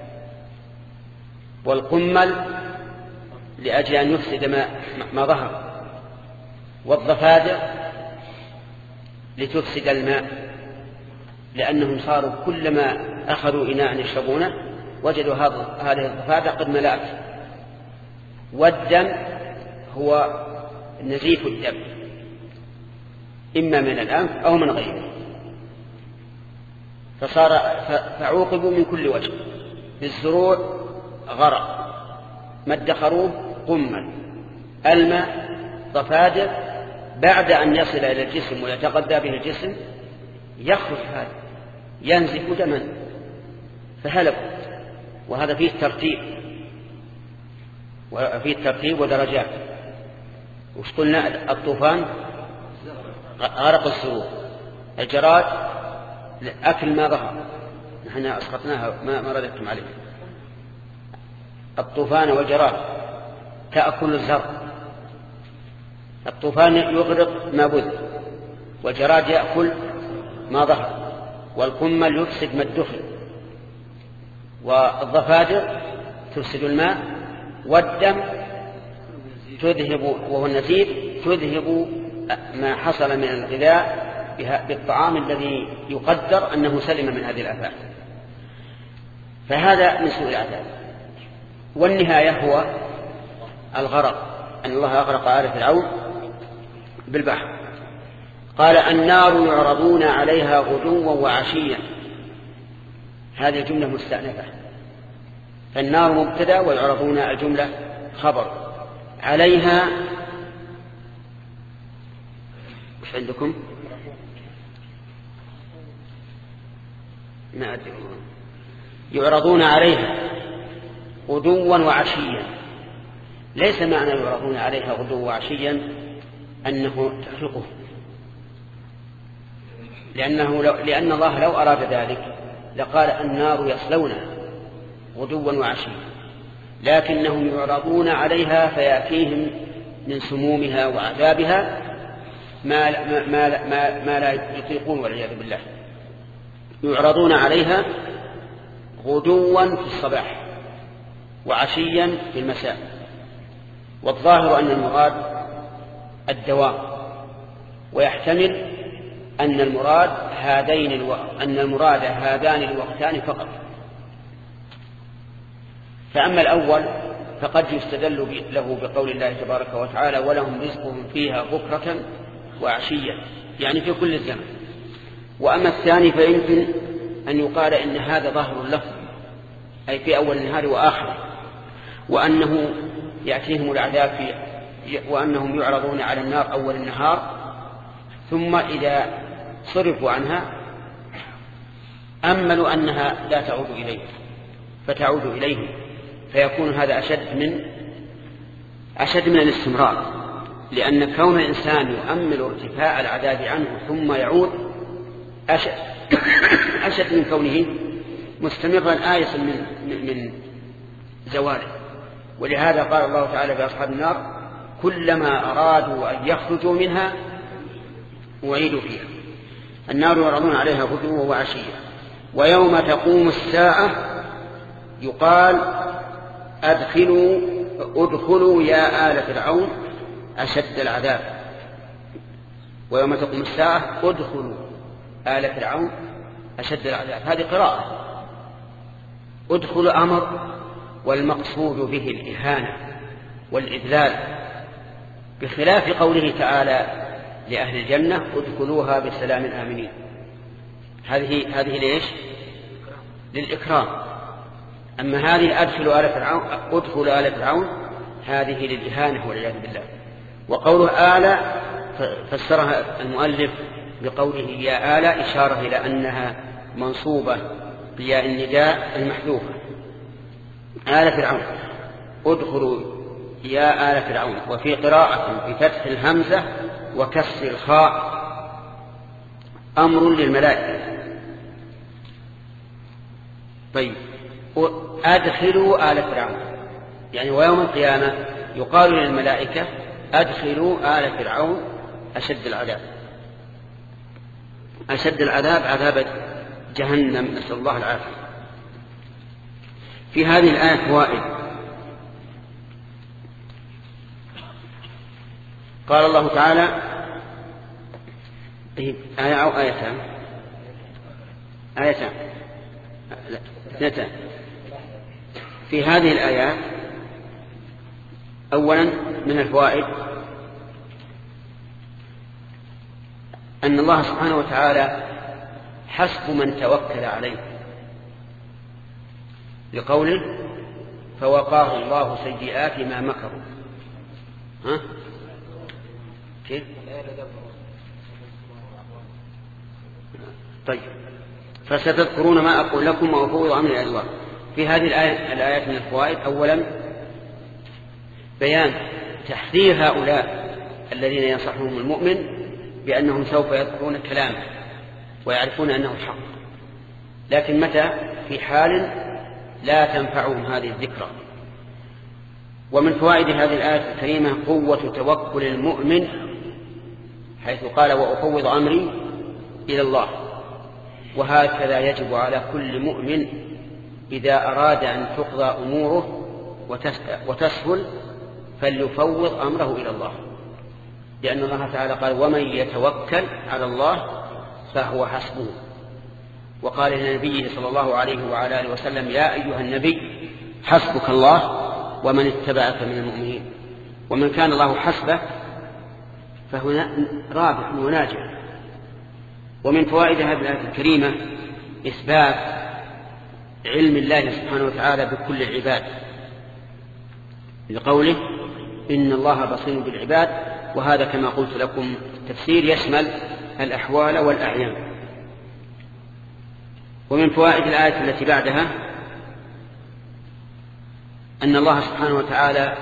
والقمل لأجل أن يفسد ما, ما ظهر، والضفادع لتفسد الماء، لأنهم صاروا كلما أخذوا إناء يشربونه وجدوا هذه الضفادع قد ملأت. والدم هو نزيف الدم إما من الأنف أو من غيره، فصار فعوقبوا من كل وجه. بالزروع غرق، ما ادخروه قمل، الماء ضفادع، بعد أن يصل إلى الجسم ويتغذى به الجسم يخرج هذا ينزف دما فهلكوا. وهذا فيه الترتيب وفيه الترتيب ودرجات. وش قلنا؟ الطوفان غرق الزروع، الجراد أكل ما ظهر، نحن أسقطناها ما رددتم عليه. الطوفان والجراد تأكل الزرع، الطوفان يغرق ما بذر، والجراد يأكل ما ظهر، والقمل يفسد ما ادخر، والضفادع تفسد الماء، والدم تذهب وهو النزيف تذهب ما حصل من الغذاء بالطعام الذي يقدر أنه سلم من هذه الآفات. فهذا من سوء العذاب. والنهاية هو الغرق، أن الله أغرق آل فرعون بالبحر. قال النار يعرضون عليها غدوا وعشيا، هذه الجملة مستأنفة، فالنار مبتدأ ويعرضون الجملة خبر. عليها وش عندكم؟ ما أدري. يعرضون عليها غدوا وعشيا، ليس معنى يعرضون عليها غدوا وعشيا أنه تحرقه، لأنه لو لأن الله لو أراد ذلك لقال النار يصلونها غدوا وعشيا، لكنهم يعرضون عليها فيأتيهم من سمومها وعذابها ما, ما, ما, ما, ما لا يطيقون والعياذ بالله. يعرضون عليها غدوا في الصباح وعشيا في المساء. والظاهر أن المراد الدوام، ويحتمل أن المراد هذين الو... أن المراد هذان الوقتان فقط. فأما الأول فقد يستدل له بقول الله تبارك وتعالى ولهم رزقهم فيها بكرة وعشيا، يعني في كل الزمن. وأما الثاني فيمكن أن يقال إن هذا ظاهر اللفظ، أي في أول النهار وآخره، وأنه يأتيهم العذاب في وأنهم يعرضون على النار أول النهار، ثم إذا صرفوا عنها أملوا أنها لا تعود إليه فتعود إليهم، فيكون هذا أشد من أشد من الاستمرار، لأن كون الإنسان يؤمل ارتفاع العذاب عنه ثم يعود أشد, أشد من كونه مستمرا آيسا من, من زواله. ولهذا قال الله تعالى في أصحاب النار كلما أرادوا أن يخرجوا منها أعيدوا فيها. النار يعرضون عليها غدوا وعشيا. ويوم تقوم الساعة يقال أدخلوا ادخلوا يا آل فرعون أشد العذاب. ويوم تقوم الساعة ادخلوا آل فرعون أشد العذاب. هذه قراءة. ادخلوا أمر، والمقصود به الإهانة والإذلال، بخلاف قوله تعالى لأهل الجنة ادخلوها بسلام آمنين. هذه هذه ليش؟ للإكرام. أما هذه أدخلوا آل فرعون ادخلوا آل فرعون هذه للإهانة والعياذ بالله. وقوله آل فسرها المؤلف بقوله يا آل إشارة إلى أنها منصوبة بياء النداء المحذوفة. آل فرعون ادخلوا يا آل فرعون. وفي قراءة بفتح الهمزة وكسر الخاء أمر للملائكة. طيب أدخلوا آل فرعون يعني ويوم القيامة يقال للملائكة أدخلوا آل فرعون أشد العذاب. أشد العذاب عذاب جهنم، نسأل الله العافية. في هذه الآية فوائد. قال الله تعالى آية أو آيتان آيتان اثنتان في هذه الآيات. أولا من الفوائد أن الله سبحانه وتعالى حسب من توكل عليه، لقوله فوقاه الله سيئات ما مكروا. ها؟ كيف؟ طيب فستذكرون ما أقول لكم وأفوض أمري إلى الله. في هذه الآية الآيات من الفوائد أولا بيان تحذير هؤلاء الذين ينصحهم المؤمن بأنهم سوف يذكرون كلامه ويعرفون أنه الحق، لكن متى؟ في حال لا تنفعهم هذه الذكرى. ومن فوائد هذه الآية الكريمة قوة توكل المؤمن، حيث قال وأفوض أمري إلى الله. وهكذا يجب على كل مؤمن إذا أراد أن تقضى أموره وتسهل فليفوض أمره إلى الله، لأن الله تعالى قال ومن يتوكل على الله فهو حسبه. وقال لنبيه صلى الله عليه وعلى آله وسلم يا أيها النبي حسبك الله ومن اتبعك من المؤمنين. ومن كان الله حسبه فهو رابح وناجح. ومن فوائد هذه الآية الكريمة إثبات علم الله سبحانه وتعالى بكل العباد، لقوله إن الله بصير بالعباد. وهذا كما قلت لكم التفسير يشمل الأحوال والأعيان. ومن فوائد الآية التي بعدها أن الله سبحانه وتعالى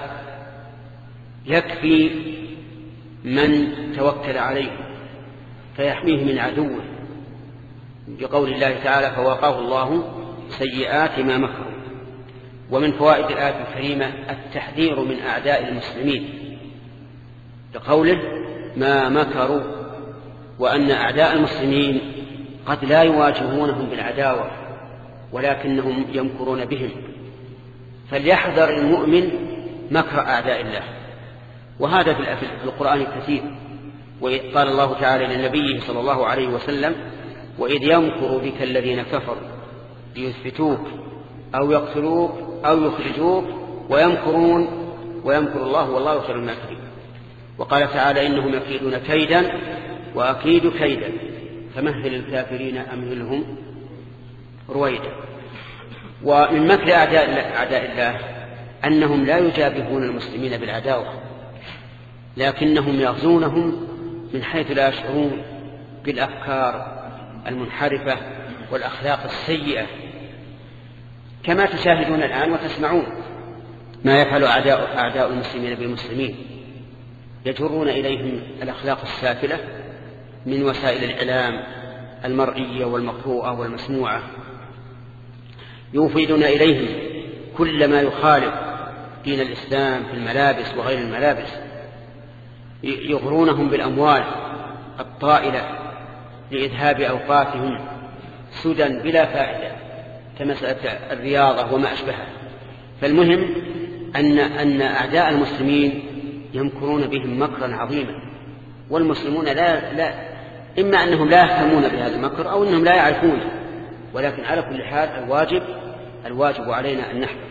يكفي من توكل عليه فيحميه من عدوه، بقول الله تعالى فوقاه الله سيئات ما مكروا. ومن فوائد الآية الكريمة التحذير من أعداء المسلمين، لقوله ما مكروا، وأن أعداء المسلمين قد لا يواجهونهم بالعداوة ولكنهم يمكرون بهم، فليحذر المؤمن مكر أعداء الله. وهذا في القرآن كثير. وقال الله تعالى لنبيه صلى الله عليه وسلم وإذ يمكر بك الذين كفروا ليثبتوك أو يقتلوك أو يخرجوك ويمكرون ويمكر الله والله خير الماكرين. وقال تعالى إنهم يكيدون كيدا وأكيد كيدا فمهل الكافرين أمهلهم رويدا. ومن مكر أعداء الله أنهم لا يجابهون المسلمين بالعداوة، لكنهم يغزونهم من حيث لا يشعرون بالأفكار المنحرفة والأخلاق السيئة، كما تشاهدون الآن وتسمعون ما يفعل أعداء, أعداء المسلمين بالمسلمين، يجرون إليهم الأخلاق السافلة من وسائل الإعلام المرئية والمقروءة والمسموعة، يوفدون إليهم كل ما يخالف دين الإسلام في الملابس وغير الملابس، يغرونهم بالأموال الطائلة لإذهاب أوقاتهم سدى بلا فائدة كمسألة الرياضة وما أشبهها. فالمهم أن, أن أعداء المسلمين يمكرون بهم مكرا عظيما، والمسلمون لا, لا إما أنهم لا يفهمون بهذا المكر أو أنهم لا يعرفونه، ولكن على كل حال الواجب الواجب علينا أن نحذر.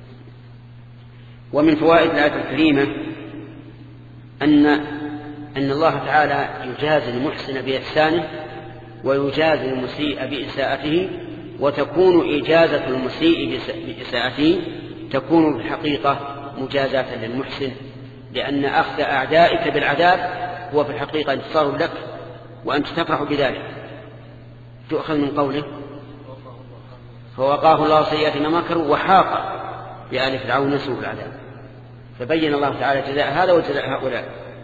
ومن فوائد الآية الكريمة أن أن الله تعالى يجازي المحسن بإحسانه ويجازي المسيء بإساءته، وتكون إجازة المسيء بإساءته تكون بالحقيقة مجازاة للمحسن، لأن أخذ أعدائك بالعذاب هو في الحقيقة انتصار لك وأنت تفرح بذلك. تؤخذ من قوله فوقاه الله سيئات ما مكروا وحاق بآل فرعون سوء العذاب، فبين الله تعالى جزاء هذا وجزاء هؤلاء.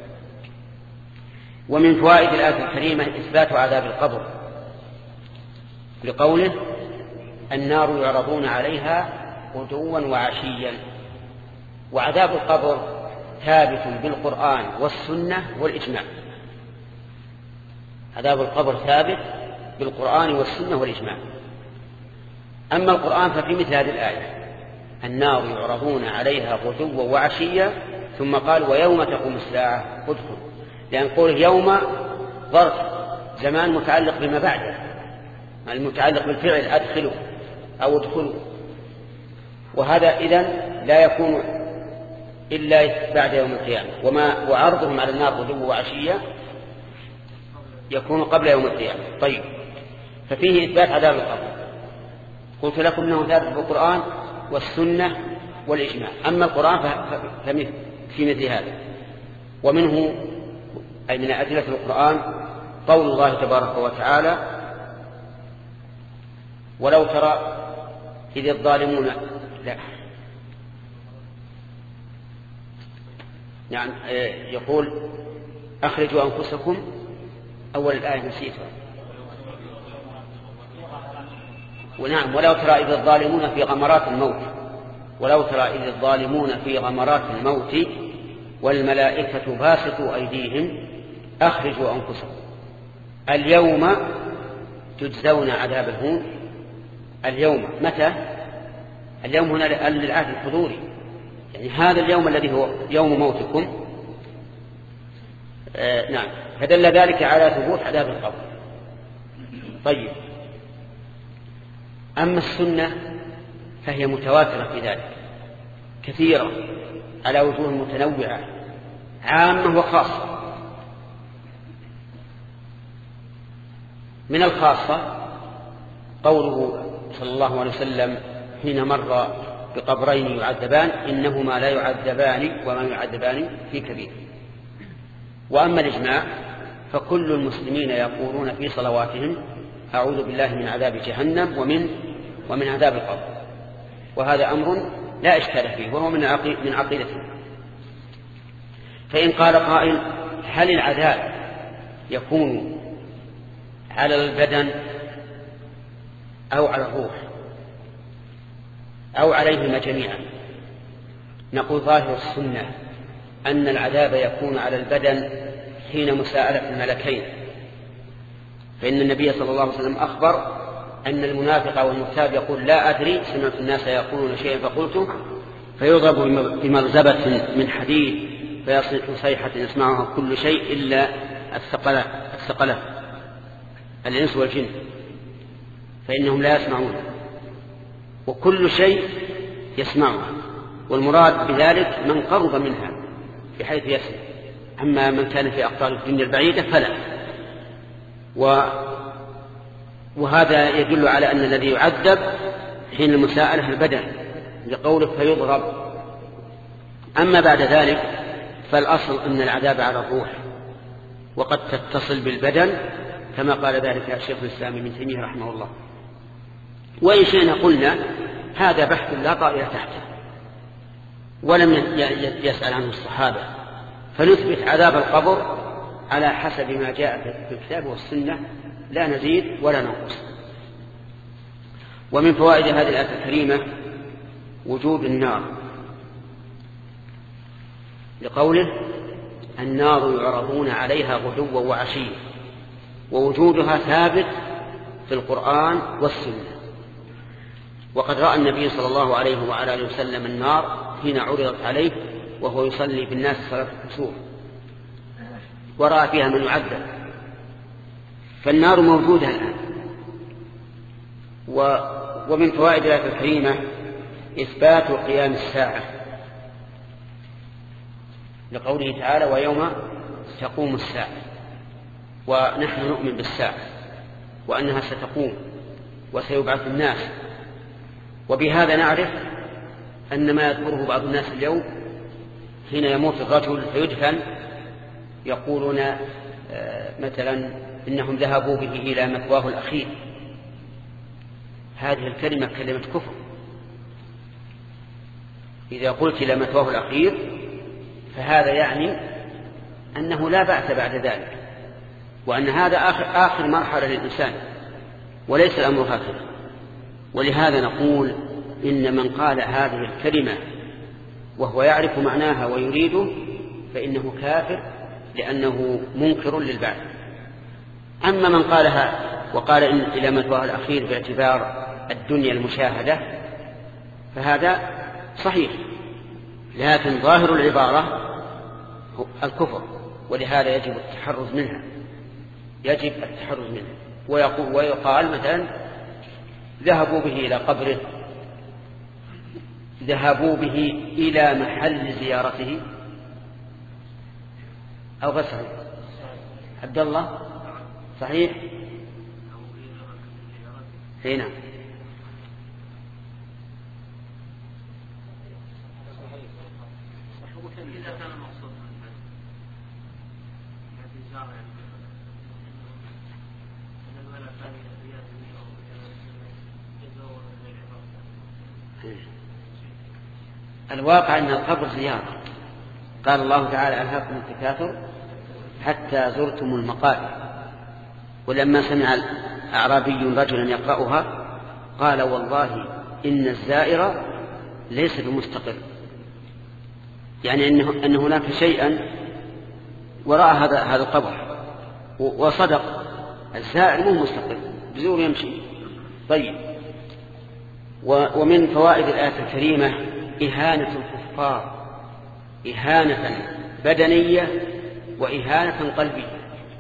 ومن فوائد الآية الكريمة إثبات عذاب القبر لقوله النار يعرضون عليها غدوا وعشيا. وعذاب القبر ثابت بالقرآن والسنة والإجماع. عذاب القبر ثابت بالقرآن والسنة والإجماع. أما القرآن ففي مثل هذه الآية النار يعرضون عليها غدوا وعشيا، ثم قال ويوم تقوم الساعة ادخلوا، لأن قوله يوم ظرف زمان متعلق بما بعده، المتعلق بالفعل أدخلوا أو ادخلوا، وهذا إذن لا يكون إلا بعد يوم القيامة. وما وعرضهم على النار غدوا وعشيا يكون قبل يوم القيامة. طيب، ففيه إثبات عذاب القبر. قلت لكم أنه ثابت بالقرآن والسنة والإجماع. أما القرآن ففي مثل هذا. ومنه أي من أدلة القرآن قول الله تبارك وتعالى ولو ترى إذ الظالمون لا يعني يقول أخرجوا أنفسكم أول الآية نسيتها. ونعم ولو ترى إذ الظالمون في غمرات الموت ولو ترى إذ الظالمون في غمرات الموت والملائكة باسطوا أيديهم أخرجوا أنفسكم اليوم تجزون عذاب الهون. اليوم متى؟ اليوم هنا للعهد الحضوري، يعني هذا اليوم الذي هو يوم موتكم. آه نعم، فدل ذلك على ثبوت عذاب القبر. طيب، أما السنة فهي متواترة في ذلك كثيرة على وجوه متنوعة عامة وخاصة. من الخاصة قوله صلى الله عليه وسلم حين مر بقبرين يعذبان إنهما لا يعذبان وما يعذبان في كبير. وأما الإجماع فكل المسلمين يقولون في صلواتهم أعوذ بالله من عذاب جهنم ومن ومن عذاب القبر، وهذا أمر لا إشكال فيه وهو من من عقيدتنا. فإن قال قائل هل العذاب يكون على البدن أو على الروح أو عليهما جميعا؟ نقول ظاهر السنة أن العذاب يكون على البدن حين مساءلة الملكين، فإن النبي صلى الله عليه وسلم أخبر أن المنافق والمرتاب يقول لا أدري سمعت الناس يقولون شيئا فقلته فيضرب بمغزبة من حديد فيصيح صيحة يسمعها كل شيء إلا الثقلة الثقلة الإنس والجن فإنهم لا يسمعون، وكل شيء يسمعها، والمراد بذلك من قرب منها بحيث يسمع، أما من كان في أقطار الدنيا البعيدة فلا. و وهذا يدل على أن الذي يعذب حين المساءلة البدن لقوله فيضرب. أما بعد ذلك فالأصل أن العذاب على الروح وقد تتصل بالبدن كما قال ذلك الشيخ الإسلام ابن تيمية رحمه الله. وإن شئنا قلنا هذا بحث لا طائل تحته، ولم يسأل عنه الصحابة، فنثبت عذاب القبر على حسب ما جاء في الكتاب والسنة، لا نزيد ولا ننقص. ومن فوائد هذه الآية الكريمة وجود النار، لقوله النار يعرضون عليها غدوا وعشيا، ووجودها ثابت في القرآن والسنة. وقد رأى النبي صلى الله عليه وعلى آله وسلم النار حين عرضت عليه وهو يصلي بالناس صلاة الكسوف، ورأى فيها من يعذب، فالنار موجودة الآن. ومن فوائد الآية الكريمة إثبات قيام الساعة، لقوله تعالى ويوم تقوم الساعة، ونحن نؤمن بالساعة وأنها ستقوم وسيبعث الناس. وبهذا نعرف أن ما يذكره بعض الناس اليوم حين يموت الرجل فيدفن يقولون مثلا إنهم ذهبوا به إلى مثواه الأخير، هذه الكلمة كلمة كفر. إذا قلت إلى مثواه الأخير فهذا يعني أنه لا بأس بعد ذلك، وأن هذا آخر, آخر مرحلة للإنسان وليس الأمر هكذا. ولهذا نقول إن من قال هذه الكلمة وهو يعرف معناها ويريده فإنه كافر، لأنه منكر للبعث. أما من قالها وقال إن إلى مثواه الأخير باعتبار الدنيا المشاهدة فهذا صحيح، لكن ظاهر العبارة الكفر، ولهذا يجب التحرز منها، يجب التحرز منها. ويقول ويقال مثلا ذهبوا به إلى قبره، ذهبوا به إلى محل زيارته، أو غير صحيح؟ عبد الله صحيح؟ هنا الواقع أن القبر زيارة. قال الله تعالى ألهاكم التكاثر حتى زرتم المقابر. ولما سمع أعرابي رجلا يقرأها قال والله إن الزائر ليس بمستقر، يعني أنه أن هناك شيئا وراء هذا هذا القبر. وصدق، الزائر مو مستقر، بزور يمشي. طيب، ومن فوائد الآية الكريمة إهانة الكفار، إهانة بدنية وإهانة قلبية.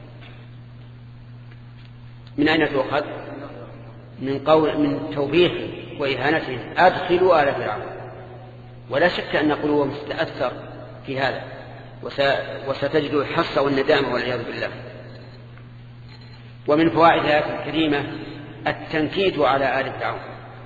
من أين تؤخذ؟ من قول من توبيخ وإهانته أدخلوا آل فرعون. ولا شك أن قلوبهم ستتأثر في هذا، وستجد الحص والندامة والعياذ بالله. ومن فوائد الآية الكريمة التنكيد على آل فرعون،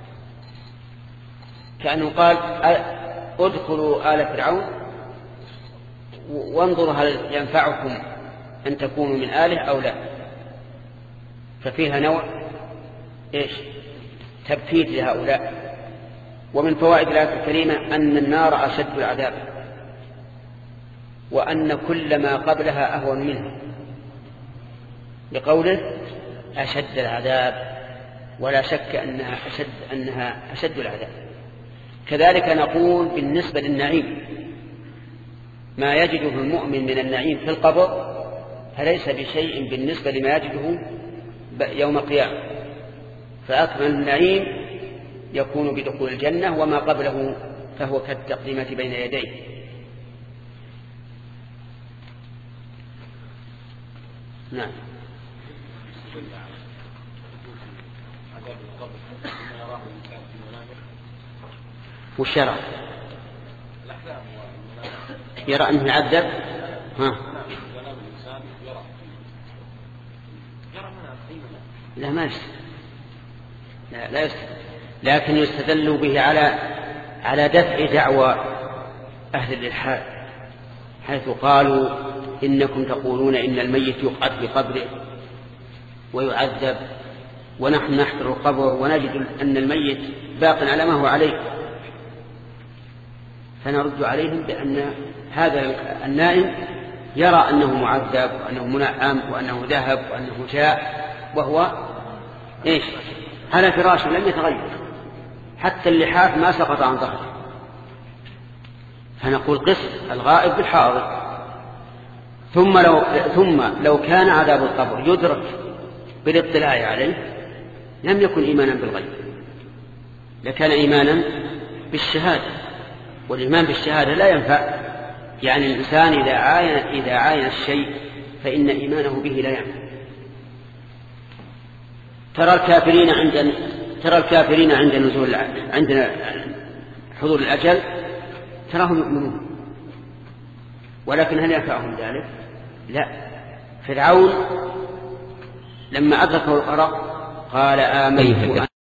كأنه قال ادخلوا آل فرعون وانظروا هل ينفعكم أن تكونوا من آله أو لا. ففيها نوع إيش؟ تبكيت لهؤلاء. ومن فوائد الآية الكريمة أن النار أشد العذاب، وأن كل ما قبلها أهون منه، لقوله أشد العذاب، ولا شك أنها أشد, أنها أشد العذاب. كذلك نقول بالنسبة للنعيم، ما يجده المؤمن من النعيم في القبر فليس بشيء بالنسبة لما يجده يوم القيامة. فأكمل النعيم يكون بدخول الجنة، وما قبله فهو كالتقديمة بين يديه. نعم. والشرع يرى أنه يعذب، ها لا ما يستدل، لا, لا يستدل، لكن يستدل به على على دفع دعوى أهل الإلحاد، حيث قالوا إنكم تقولون إن الميت يقعد في قبره ويعذب، ونحن نحفر القبر ونجد أن الميت باق على ما هو عليه. فنرد عليهم بأن هذا النائم يرى أنه معذب وأنه منعم وأنه ذهب وأنه جاء وهو إيش على فراشه لم يتغير، حتى اللحاف ما سقط عن ظهره. فنقول قس الغائب بالحاضر. ثم لو, ثم لو كان عذاب القبر يدرك بالاطلاع عليه لم يكن إيمانا بالغيب، لكان إيمانا بالشهادة، والإيمان بالشهادة لا ينفع. يعني الإنسان إذا عاين, إذا عاين الشيء فإن إيمانه به لا ينفع. ترى الكافرين عند ترى الكافرين عند نزول عند حضور الأجل تراهم يؤمنون، ولكن هل ينفعهم ذلك؟ لا. فرعون لما أدركه الغرق قال آمنت